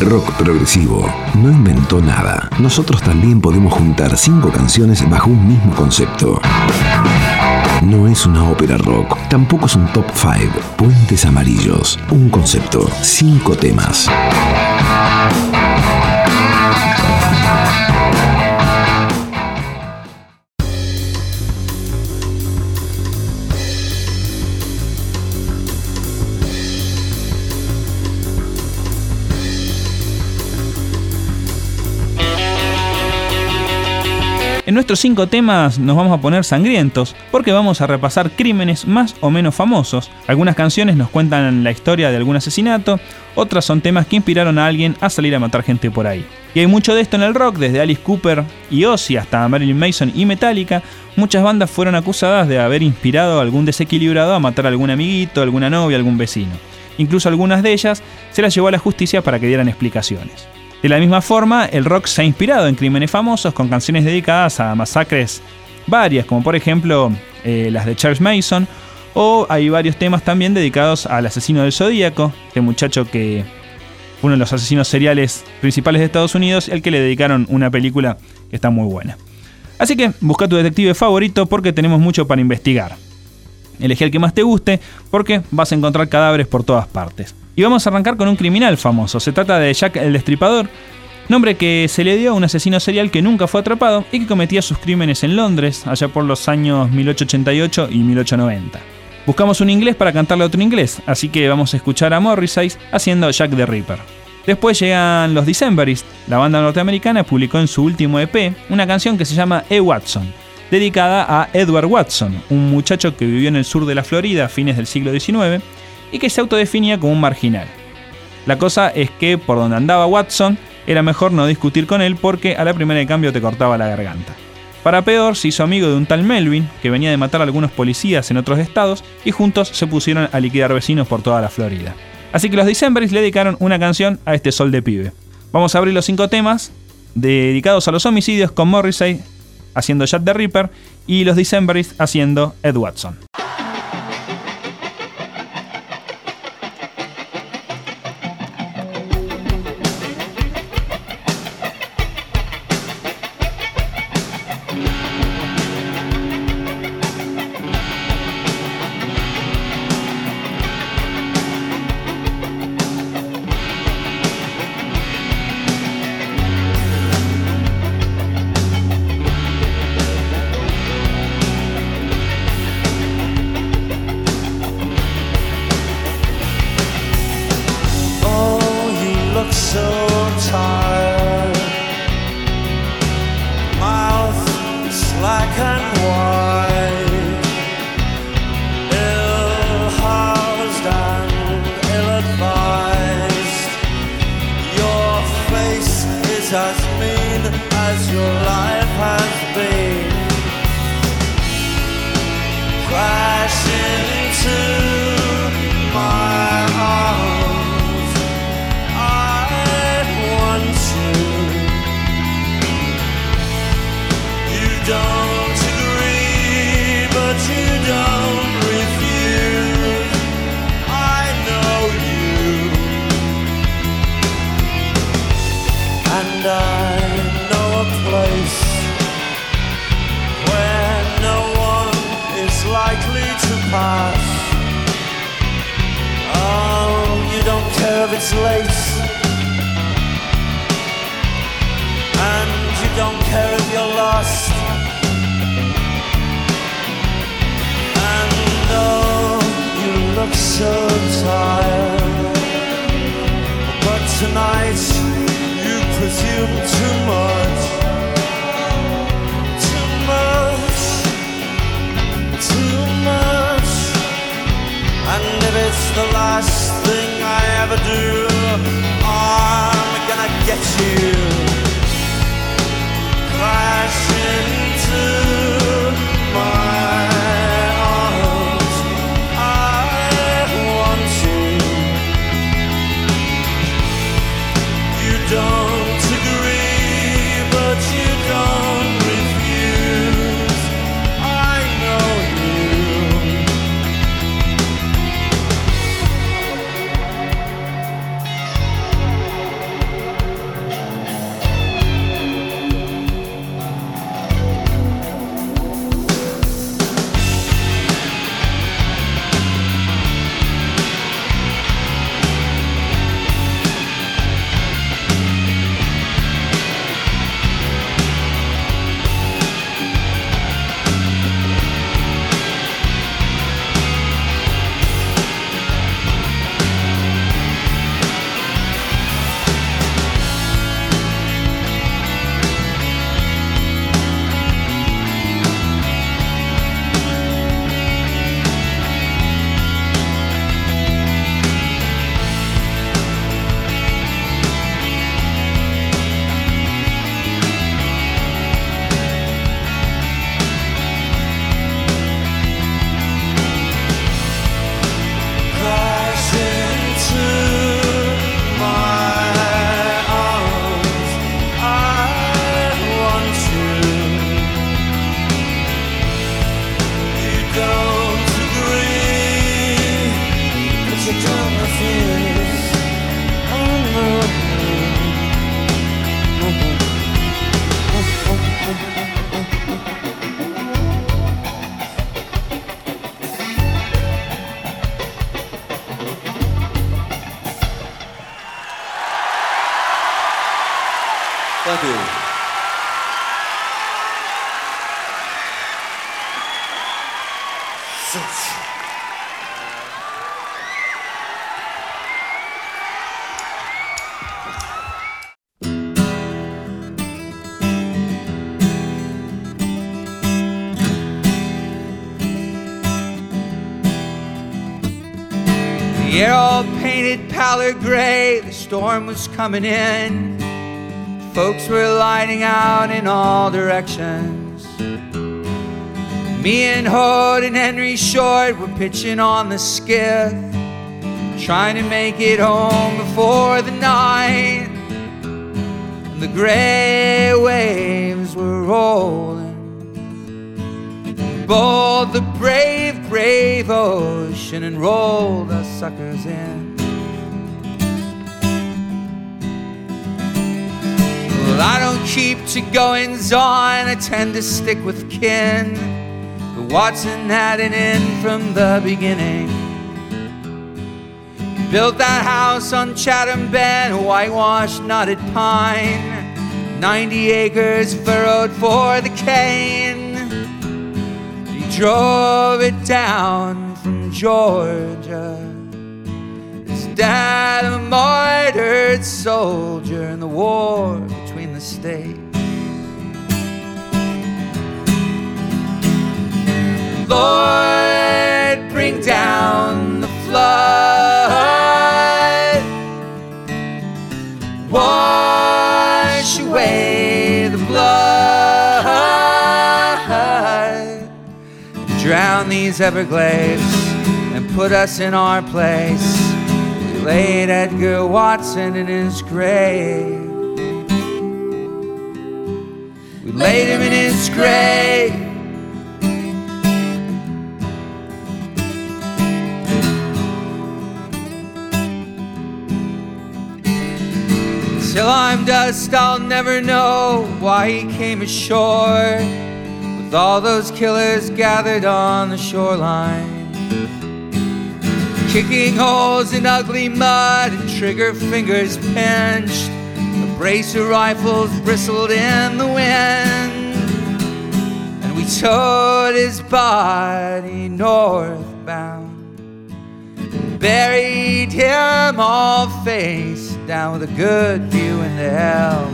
rock progresivo no inventó nada. Nosotros también podemos juntar cinco canciones bajo un mismo concepto. No es una ópera rock, tampoco es un top cinco. Puentes Amarillos, un concepto, cinco temas. En nuestros cinco temas nos vamos a poner sangrientos porque vamos a repasar crímenes más o menos famosos. Algunas canciones nos cuentan la historia de algún asesinato, otras son temas que inspiraron a alguien a salir a matar gente por ahí. Y hay mucho de esto en el rock, desde Alice Cooper y Ozzy hasta Marilyn Manson y Metallica. Muchas bandas fueron acusadas de haber inspirado a algún desequilibrado a matar a algún amiguito, alguna novia, algún vecino. Incluso algunas de ellas se las llevó a la justicia para que dieran explicaciones. De la misma forma, el rock se ha inspirado en crímenes famosos con canciones dedicadas a masacres varias, como por ejemplo eh, las de Charles Manson, o hay varios temas también dedicados al asesino del Zodíaco, este muchacho que fue uno de los asesinos seriales principales de Estados Unidos, al que le dedicaron una película que está muy buena. Así que busca tu detective favorito porque tenemos mucho para investigar. Elegí el que más te guste porque vas a encontrar cadáveres por todas partes. Y vamos a arrancar con un criminal famoso. Se trata de Jack el Destripador, nombre que se le dio a un asesino serial que nunca fue atrapado y que cometía sus crímenes en Londres, allá por los años mil ochocientos ochenta y ocho y mil ochocientos noventa. Buscamos un inglés para cantarle a otro inglés, así que vamos a escuchar a Morrissey haciendo Jack the Ripper. Después llegan los Decemberists. La banda norteamericana publicó en su último E P una canción que se llama E. Watson, dedicada a Edward Watson, un muchacho que vivió en el sur de la Florida a fines del siglo diecinueve y que se autodefinía como un marginal. La cosa es que por donde andaba Watson era mejor no discutir con él porque a la primera de cambio te cortaba la garganta. Para peor, se hizo amigo de un tal Melvin que venía de matar a algunos policías en otros estados y juntos se pusieron a liquidar vecinos por toda la Florida. Así que los Decemberists le dedicaron una canción a este sol de pibe. Vamos a abrir los cinco temas dedicados a los homicidios con Morrissey haciendo Jack the Ripper y los Decemberists haciendo Ed Watson. Thank you. The air all painted pallid gray, the storm was coming in. Folks were lining out in all directions. Me and Hood and Henry Short were pitching on the skiff, trying to make it home before the night. And the gray waves were rolling. Bold the brave, brave ocean and rolled us suckers in. Well, I don't keep to goings on, I tend to stick with kin. But Watson had an in from the beginning. He built that house on Chatham Bend, a whitewashed knotted pine, ninety acres furrowed for the cane. Drove it down from Georgia. His dad, a martyred soldier in the war between the states. Lord, bring down the flood, wash away the blood, drown these Everglades and put us in our place. We laid Edgar Watson in his grave. We laid him in his grave. Till I'm dust, I'll never know why he came ashore with all those killers gathered on the shoreline, kicking holes in ugly mud and trigger fingers pinched. A brace of rifles bristled in the wind, and we towed his body northbound, buried him all face down with a good view into hell.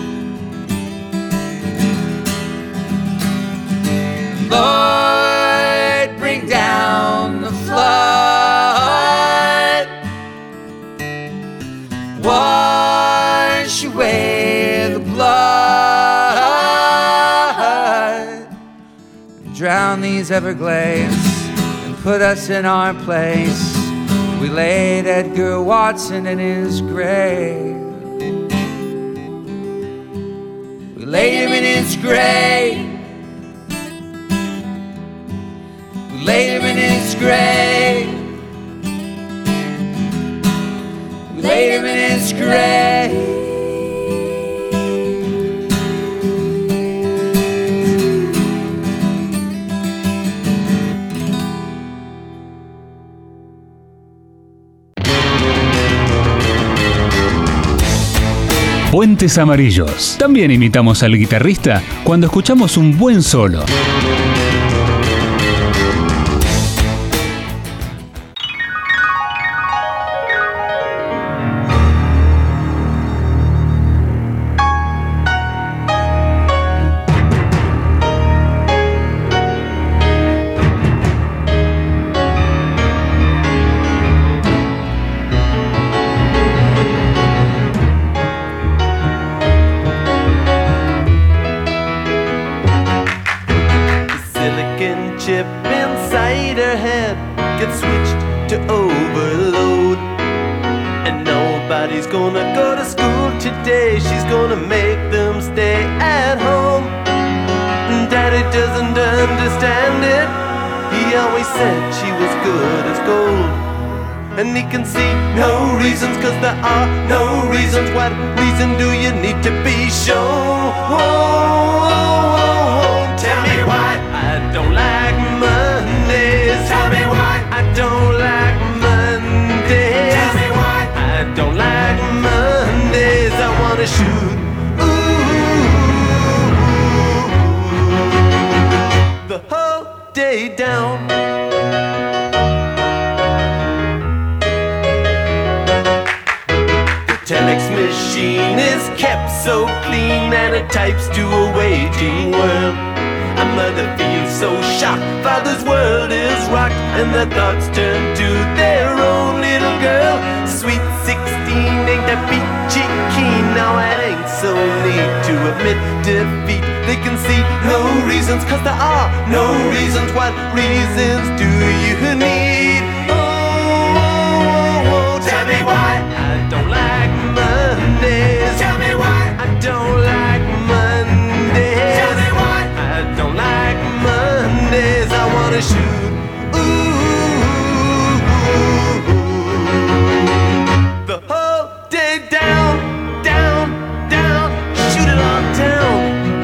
Lord, bring down the flood, wash away the blood, drown these Everglades and put us in our place. We laid Edgar Watson in his grave. We laid him in his grave. We laid him in his grave. We laid him in his grave. Puentes Amarillos. También imitamos al guitarrista cuando escuchamos un buen solo. And he can see no reasons, cause there are no reasons. What reason do you need to be shown? Whoa, whoa, whoa. Tell me why I don't like Mondays. Tell me why I don't like Mondays. Tell me why I don't like Mondays. I wanna shoot, ooh, day down. The telex machine is kept so clean and it types to a waiting world. A mother feels so shocked, father's world is rocked, and their thoughts turn to their own little girl. Sweet sixteen ain't that peachy keen, now it ain't so neat to admit defeat. They can see no reasons, cause there are no reasons. What reasons do you need? Oh, oh, oh, tell me why I don't like Mondays. Tell me why I don't like Mondays. Tell me why I don't like Mondays. I wanna shoot. Ooh, the whole day down, down, down. Shoot it on down.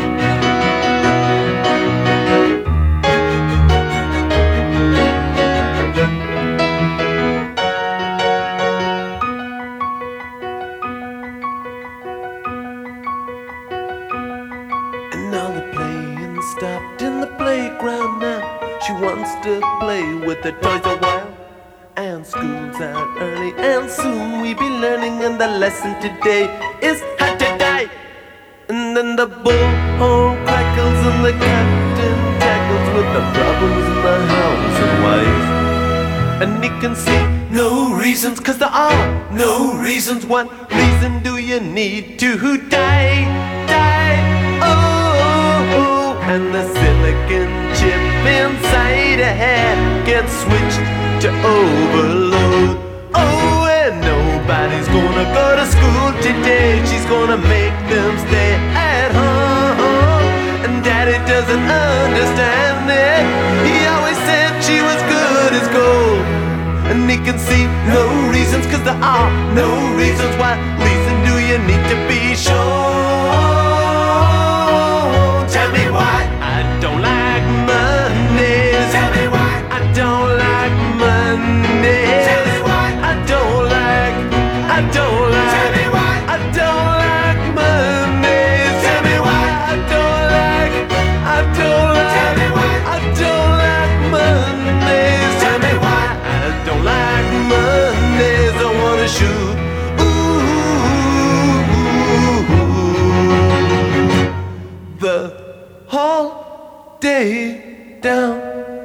Stopped in the playground now. She wants to play with the toys a while. And school's out early, and soon we be learning. And the lesson today is how to die. And then the bullhorn crackles and the captain tackles with the problems in the house and wife. And he can see no reasons, cause there are no reasons. What reason do you need to die? Die, oh, oh. And the silicon chip inside her head gets switched to overload. Oh, and nobody's gonna go to school today. She's gonna make them stay at home. And daddy doesn't understand it. He always said she was good as gold. And he can see no reasons, cause there are no reasons. What reason do you need to be sure? Tell me why I don't like Mondays. Tell me why I don't like Mondays. Tell me why I don't like, I don't like. Tell me why I don't like Mondays. Tell me why I don't like, I don't like. Tell me why I don't like Mondays. Tell me why I don't like Mondays. I wanna shoot. The whole day down.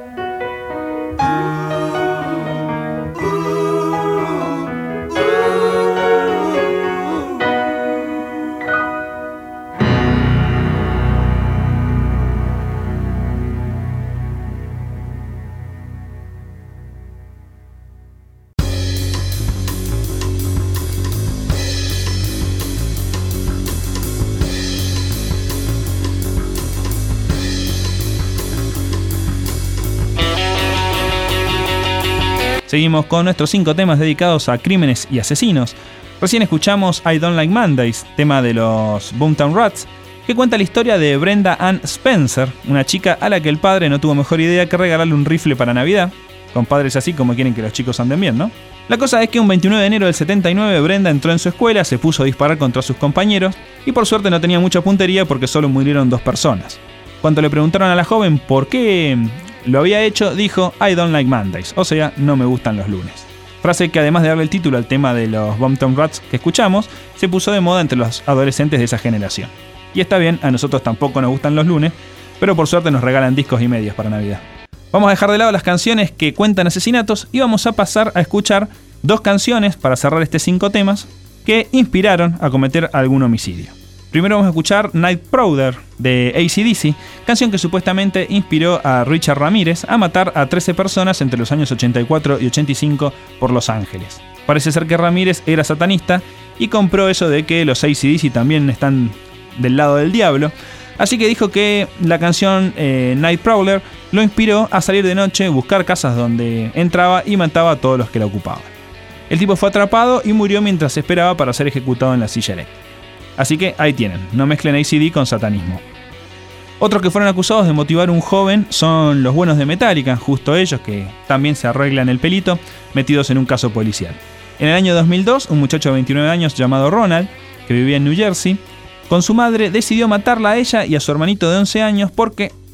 Seguimos con nuestros cinco temas dedicados a crímenes y asesinos. Recién escuchamos I Don't Like Mondays, tema de los Boomtown Rats, que cuenta la historia de Brenda Ann Spencer, una chica a la que el padre no tuvo mejor idea que regalarle un rifle para Navidad, con padres así como quieren que los chicos anden bien, ¿no? La cosa es que un veintinueve de enero del setenta y nueve Brenda entró en su escuela, se puso a disparar contra sus compañeros y por suerte no tenía mucha puntería porque solo murieron dos personas. Cuando le preguntaron a la joven por qué lo había hecho, dijo I don't like Mondays, o sea, no me gustan los lunes. Frase que además de darle el título al tema de los Boomtown Rats que escuchamos, se puso de moda entre los adolescentes de esa generación. Y está bien, a nosotros tampoco nos gustan los lunes, pero por suerte nos regalan discos y medias para Navidad. Vamos a dejar de lado las canciones que cuentan asesinatos y vamos a pasar a escuchar dos canciones para cerrar este cinco temas que inspiraron a cometer algún homicidio. Primero vamos a escuchar Night Prowler de A C D C, canción que supuestamente inspiró a Richard Ramírez a matar a trece personas entre los años ochenta y cuatro y ochenta y cinco por Los Ángeles. Parece ser que Ramírez era satanista y compró eso de que los A C D C también están del lado del diablo, así que dijo que la canción eh, Night Prowler lo inspiró a salir de noche, buscar casas donde entraba y mataba a todos los que la ocupaban. El tipo fue atrapado y murió mientras esperaba para ser ejecutado en la silla eléctrica. Así que ahí tienen, no mezclen A C D con satanismo. Otros que fueron acusados de motivar a un joven son los buenos de Metallica, justo ellos que también se arreglan el pelito, metidos en un caso policial. En el año dos mil dos, un muchacho de veintinueve años llamado Ronald, que vivía en New Jersey, con su madre decidió matarla a ella y a su hermanito de once años porque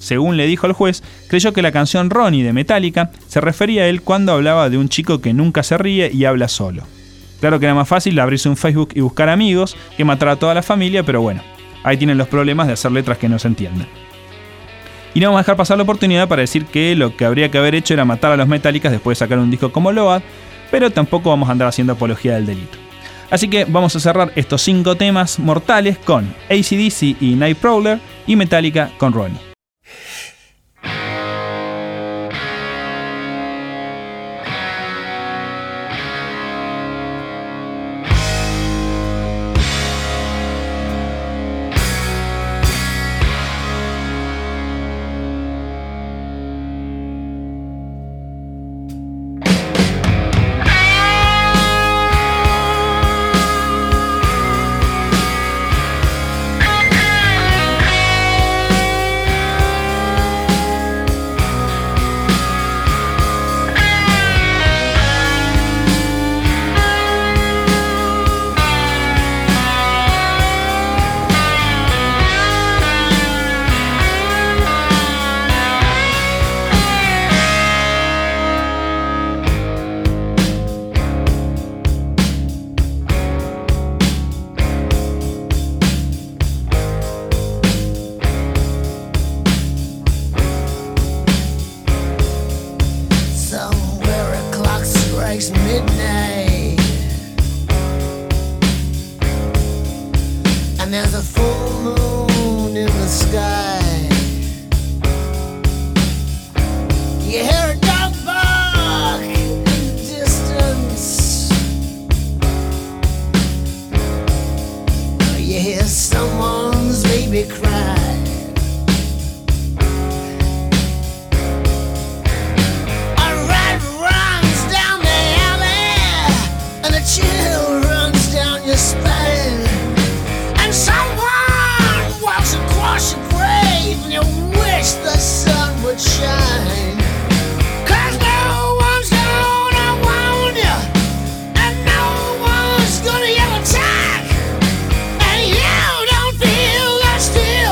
según le dijo al juez, creyó que la canción Ronnie de Metallica se refería a él cuando hablaba de un chico que nunca se ríe y habla solo. Claro que era más fácil abrirse un Facebook y buscar amigos que matar a toda la familia, pero bueno, ahí tienen los problemas de hacer letras que no se entienden. Y no vamos a dejar pasar la oportunidad para decir que lo que habría que haber hecho era matar a los Metallicas después de sacar un disco como Load, pero tampoco vamos a andar haciendo apología del delito. Así que vamos a cerrar estos cinco temas mortales con A C D C y Nightcrawler y Metallica con Ronnie. Still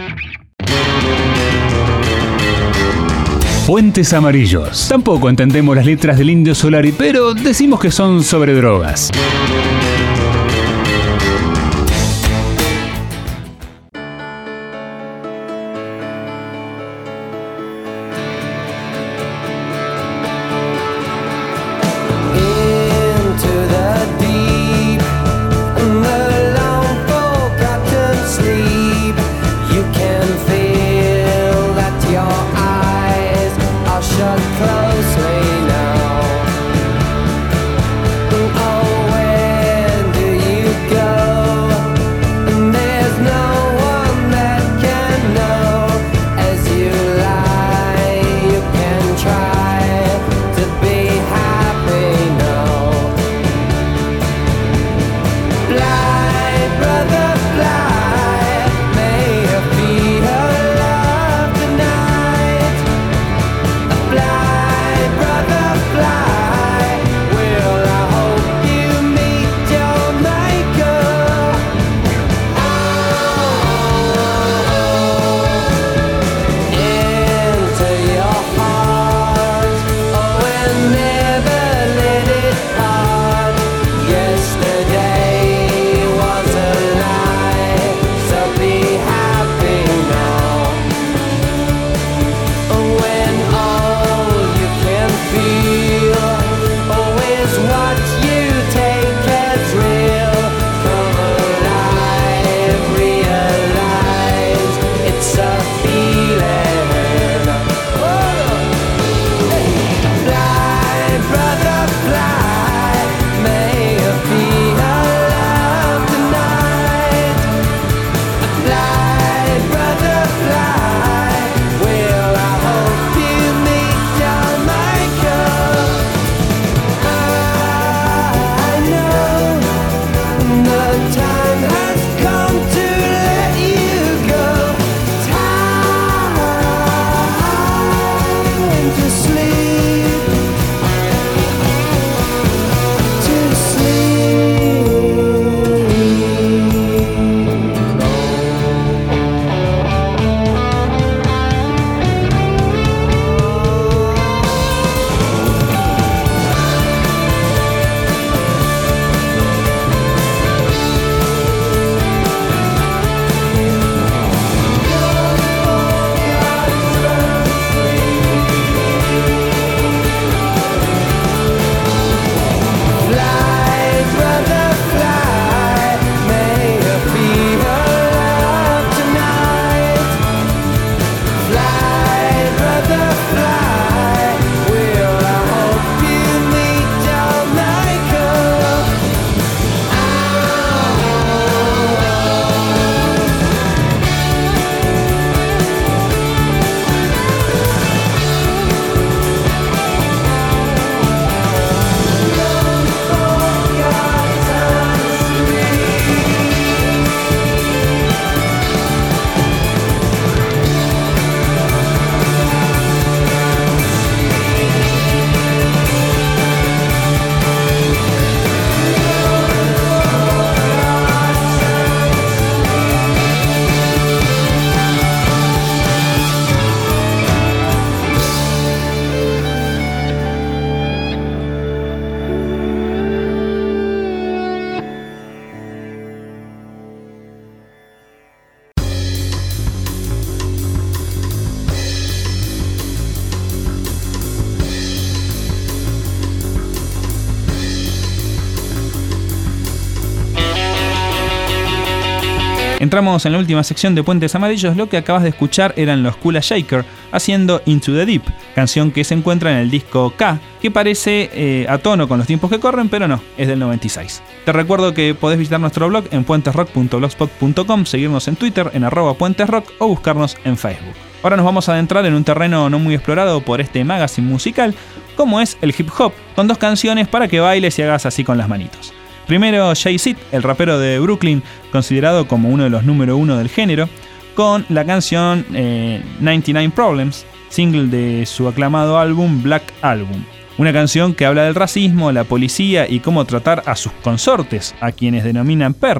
Puentes Amarillos. Tampoco entendemos las letras del Indio Solari, pero decimos que son sobre drogas. Entramos en la última sección de Puentes Amarillos. Lo que acabas de escuchar eran los Kula Shaker haciendo Into the Deep, canción que se encuentra en el disco K, que parece eh, a tono con los tiempos que corren, pero no, es del noventa y seis. Te recuerdo que podés visitar nuestro blog en puentesrock punto blogspot punto com, seguirnos en Twitter en arroba puentesrock o buscarnos en Facebook. Ahora nos vamos a adentrar en un terreno no muy explorado por este magazine musical, como es el hip hop, con dos canciones para que bailes y hagas así con las manitos. Primero Jay-Z, el rapero de Brooklyn, considerado como uno de los número uno del género, con la canción eh, noventa y nueve Problems, single de su aclamado álbum Black Album. Una canción que habla del racismo, la policía y cómo tratar a sus consortes, a quienes denominan perras,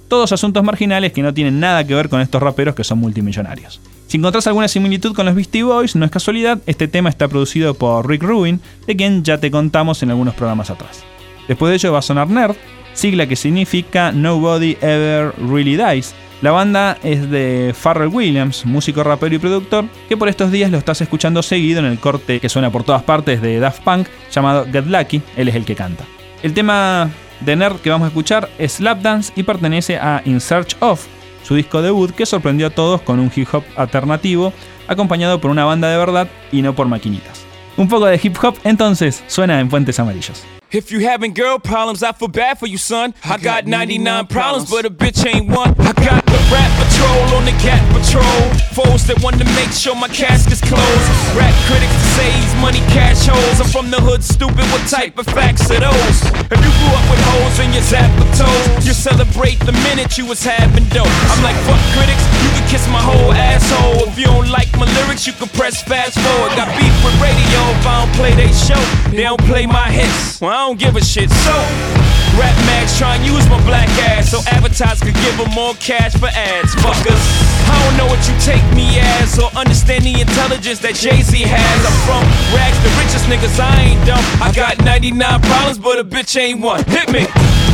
Todos asuntos marginales que no tienen nada que ver con estos raperos que son multimillonarios. Si encontrás alguna similitud con los Beastie Boys, no es casualidad, este tema está producido por Rick Rubin, de quien ya te contamos en algunos programas atrás. Después de ello va a sonar Nerd, sigla que significa Nobody Ever Really Dies. La banda es de Pharrell Williams, músico, rapero y productor, que por estos días lo estás escuchando seguido en el corte que suena por todas partes de Daft Punk, llamado Get Lucky, él es el que canta. El tema de Nerd que vamos a escuchar es Slapdance y pertenece a In Search Of, su disco debut que sorprendió a todos con un hip hop alternativo, acompañado por una banda de verdad y no por maquinitas. Un poco de hip hop entonces suena en Puentes Amarillos. If you having girl problems, I feel bad for you, son. I got ninety-nine problems, but a bitch ain't one. I got the rap patrol on the cat patrol. Foes that want to make sure my casket's closed. Rap critics to say he's money cash holes. I'm from the hood, stupid, what type of facts are those? If you grew up with hoes in your zap of toes, you celebrate the minute you was having dope. I'm like, fuck critics, you can kiss my whole asshole. If you don't like my lyrics, you can press fast forward. Got beef with radio if I don't play they show. They don't play my hits. Well, I don't give a shit. So, rap mags try and use my black ass so advertisers could give them more cash for ads. Fuckers, I don't know what you take me as or understand the intelligence that Jay-Z has. I'm from rags, the richest niggas, I ain't dumb. I got ninety-nine problems, but a bitch ain't one. Hit me.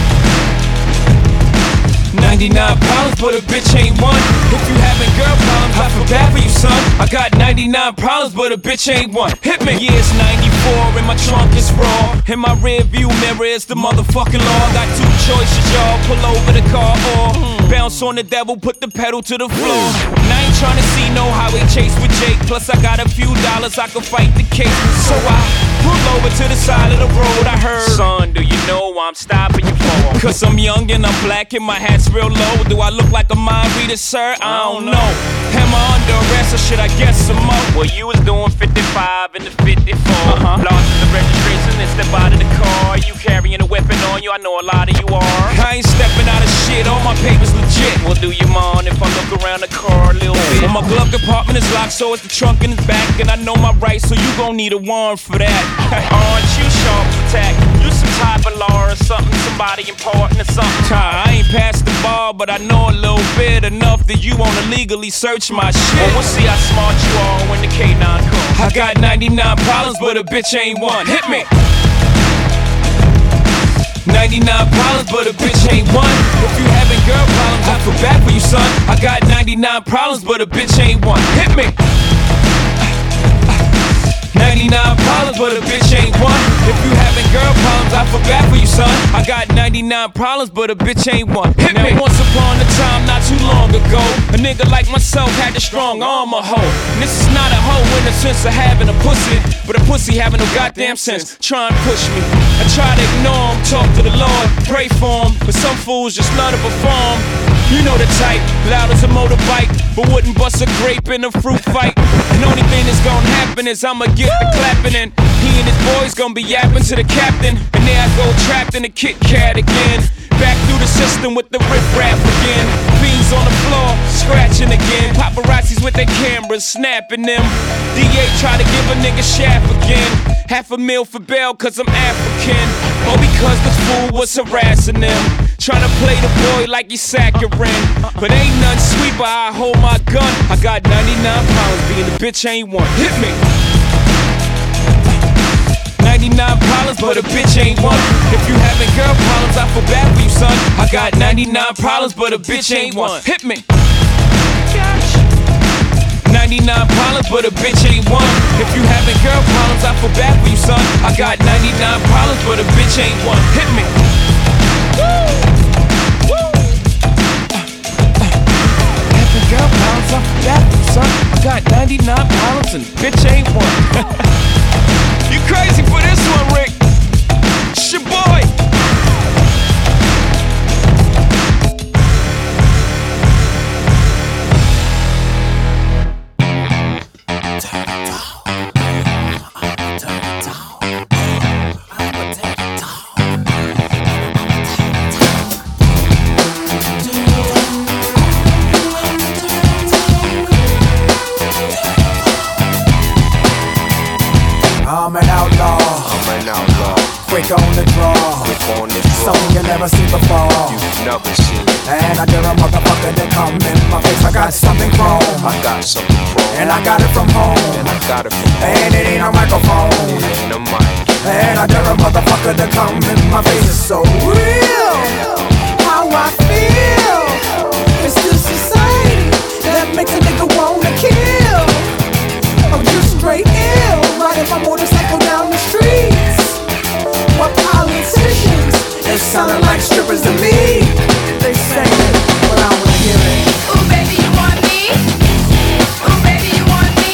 ninety-nine problems, but a bitch ain't one. If you having girl problems, I feel bad for you, son. I got ninety-nine problems, but a bitch ain't one. Hit me. Yeah, it's ninety-four and my trunk is raw. In my rear view mirror is the motherfucking law. Got two choices, y'all. Pull over the car or bounce on the devil, put the pedal to the floor. And I ain't tryna see no highway chase with Jake. Plus I got a few dollars, I can fight the case. So I pull over to the side of the road. I heard, son, do you know why I'm stopping you for? Cause I'm young and I'm black and my hat's real low. Do I look like a mind reader, sir? I don't know. Am I under arrest or should I guess some more? Well, you was doing fifty-five in the fifty-four. Uh-huh. Lost in the registration and step out of the car. You carrying a weapon on you, I know a lot of you are. I ain't stepping out of shit, all my papers legit. Well, do you mind if I look around the car a little bit? Well, my glove compartment is locked, so it's the trunk in the back. And I know my rights, so you gon' need a warrant for that. Aren't you sharp attack? You some type of law or something, somebody important or something. I ain't past the bar, but I know a little bit enough that you wanna legally search my shit. Well, we'll see how smart you are when the K nine comes. I got ninety-nine problems, but a bitch ain't one. Hit me. ninety-nine problems, but a bitch ain't one. If you having girl problems, I feel bad for you, son. I got ninety-nine problems, but a bitch ain't one. Hit me. ninety-nine problems, but a bitch ain't one. If you having girl problems, I feel bad for you, son. I got ninety-nine problems, but a bitch ain't one. Hit now, me. Once upon a time, not too long ago, a nigga like myself had a strong arm, a hoe. And this is not a hoe in the sense of having a pussy, but a pussy having no goddamn sense. Try and push me. I try to ignore him, talk to the Lord, pray for him, but some fools just love to perform. You know the type, loud as a motorbike, but wouldn't bust a grape in a fruit fight. And only thing that's gonna happen is I'ma get the clapping, and he and his boys gonna be yapping to the captain. And there I go trapped in a Kit Kat again. Back through the system with the riff-raff again. Beans on the floor, scratching again. Paparazzis with their cameras, snapping them. D A try to give a nigga shaft again. Half a meal for bail cause I'm African, or because this fool was harassing them. Trying to play the boy like he's saccharine, but ain't none sweet but I hold my gun. I got ninety-nine pounds, being a bitch ain't one. Hit me. ninety-nine problems, but a bitch ain't one. If you having girl problems, I feel bad for you, son. I got ninety-nine problems, but a bitch ain't one. Hit me. ninety-nine problems, but a bitch ain't one. If you having girl problems, I feel bad for you, son. I got ninety-nine problems, but a bitch ain't one. Hit me. Woo! Woo! Having girl problems, I feel bad for you, son. I got ninety-nine problems and bitch ain't one. You crazy for this one, Rick? It's your boy. I'm an outlaw. I'm an outlaw. quick on the draw, quick on the draw. something you never seen before. You've never seen. And I dare a motherfucker to come in my face. I got something chrome, I got something chrome, and I got it from home, and I got it from home. and it ain't a microphone, It ain't a mic. and I dare a motherfucker to come in my face. It's so real, how I feel. It's this society that makes a nigga wanna kill. I'm just straight ill, riding my motorcycle down the streets. What politicians, it sounded like strippers to me. They say it, but I don't wanna hear it. Ooh, baby, you want me? Ooh, baby, you want me?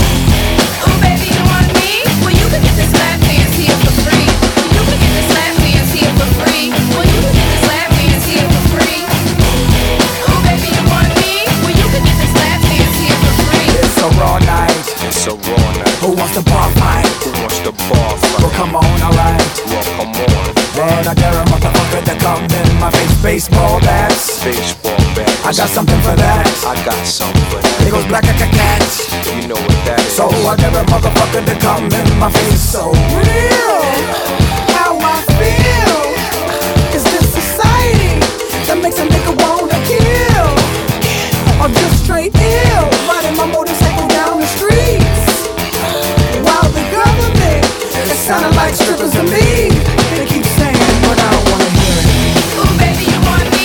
Ooh, baby, you want me? Well, you can get this lap dance here for free. You can get this lap dance here for free. Well, you can get this lap dance here for free. Ooh, baby, you want me? Well, you can get this lap dance here for free. It's a raw night. It's a raw night. Who wants to bar fight? Who wants to bar fight? Well, come on, alright. Well, come on. And I dare a motherfucker to come in my face. Baseball bats, Baseball bats. I got something for that. I got something for that. It goes black like a cat. You know what that is. So I dare a motherfucker to come in my face. So real, how I feel. Is this society that makes a nigga wanna kill? I'm just straight ill, riding my motorcycle down the streets. While the government, it sounded like strippers to me. They keep saying, but I don't wanna hear it. Ooh, baby, you want me?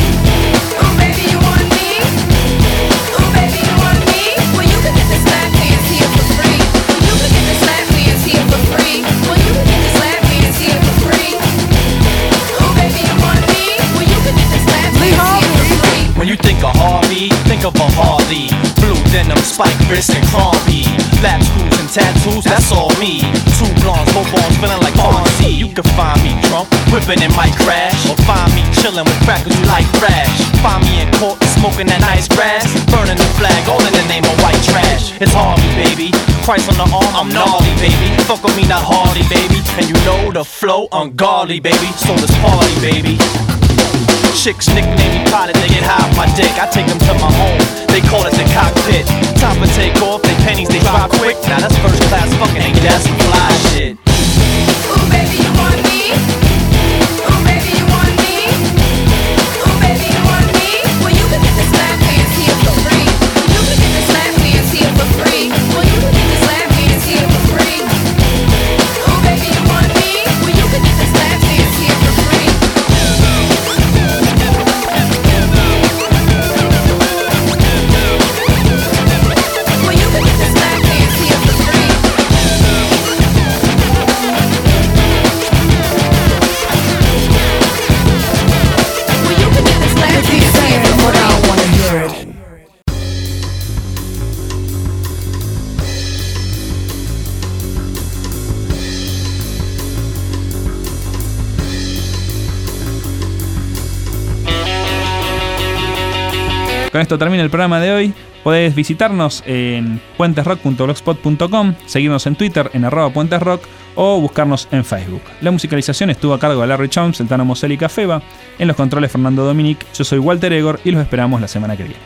Ooh, baby, you want me? Ooh, baby, you want me? Well, you can get this lap dance here for free. You can get this lap dance here for free. Well, you can get this lap dance here for free. Ooh, baby, you want me? Well, you can get this lap dance here for free. When you think of Harvey, think of a Harley. Blue denim, spike wrist and crumpy. Lap screws and tattoos, that's all me. Two blondes, both arms feeling like Fonzie. You can find me drunk, whipping and might crash. Or find me chilling with crackers who like trash. Find me in court, smoking that nice grass. Burning the flag, all in the name of white trash. It's Harvey, baby. Christ on the arm, I'm gnarly, baby. Fuck with me, not Harley, baby. And you know the flow, ungodly, baby. So let's party, baby. Chicks nickname me pilot, they get high off my dick. I take them to my home, they call it the cockpit. Time for take off, they pennies, they drop quick. Now that's first class fucking, ain't that's some fly shit. Ooh, baby, you want me? Ooh, baby, you want me? Ooh, baby, you want me? Well, you can get this lap dance here for free. You can get this lap dance here for free. Well, you can get this lap dance here for free. Ooh, baby, you want me? Well, you can get this lap dance here for free. Well, you can get this lap dance here for free. Well, you can get this lap dance here for But I free. don't wanna hear it. Con esto termina el programa de hoy. Podés visitarnos en puentesrock punto blogspot punto com, seguirnos en Twitter en arroba puentesrock o buscarnos en Facebook. La musicalización estuvo a cargo de Larry Jones, el Tano Mosel y Cafeba. En los controles Fernando Dominic. Yo soy Walter Egor y los esperamos la semana que viene.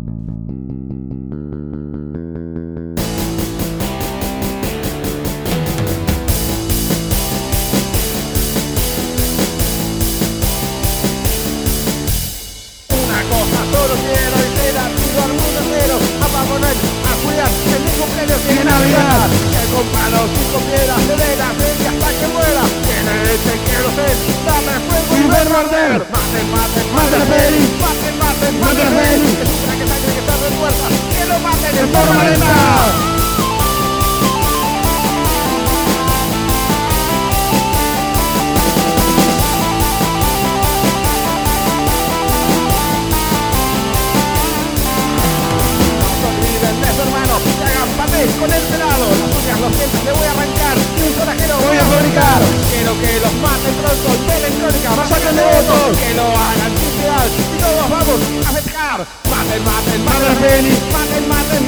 Una cosa solo quiero y te la pido al mundo entero. A Papá Noel, a cuidar que mi cumpleaños tiene Navidad. Que compra los cinco piedras de vela, y hasta que muera. Que le echen querosén, dame fuego y verlo arder. Maten, maten, maten a Feli. Maten, maten, maten a Feli. Que sufra que sangre que está de fuerza. Que lo maten en forma lenta. Con el pelado, las uñas, los dientes le voy a arrancar y un corajero voy a fabricar. Quiero que los maten pronto, que electrónica, masacren de votos, que lo hagan sin piedad y todos vamos a festejar. Maten, maten, maten a Feli, maten, maten,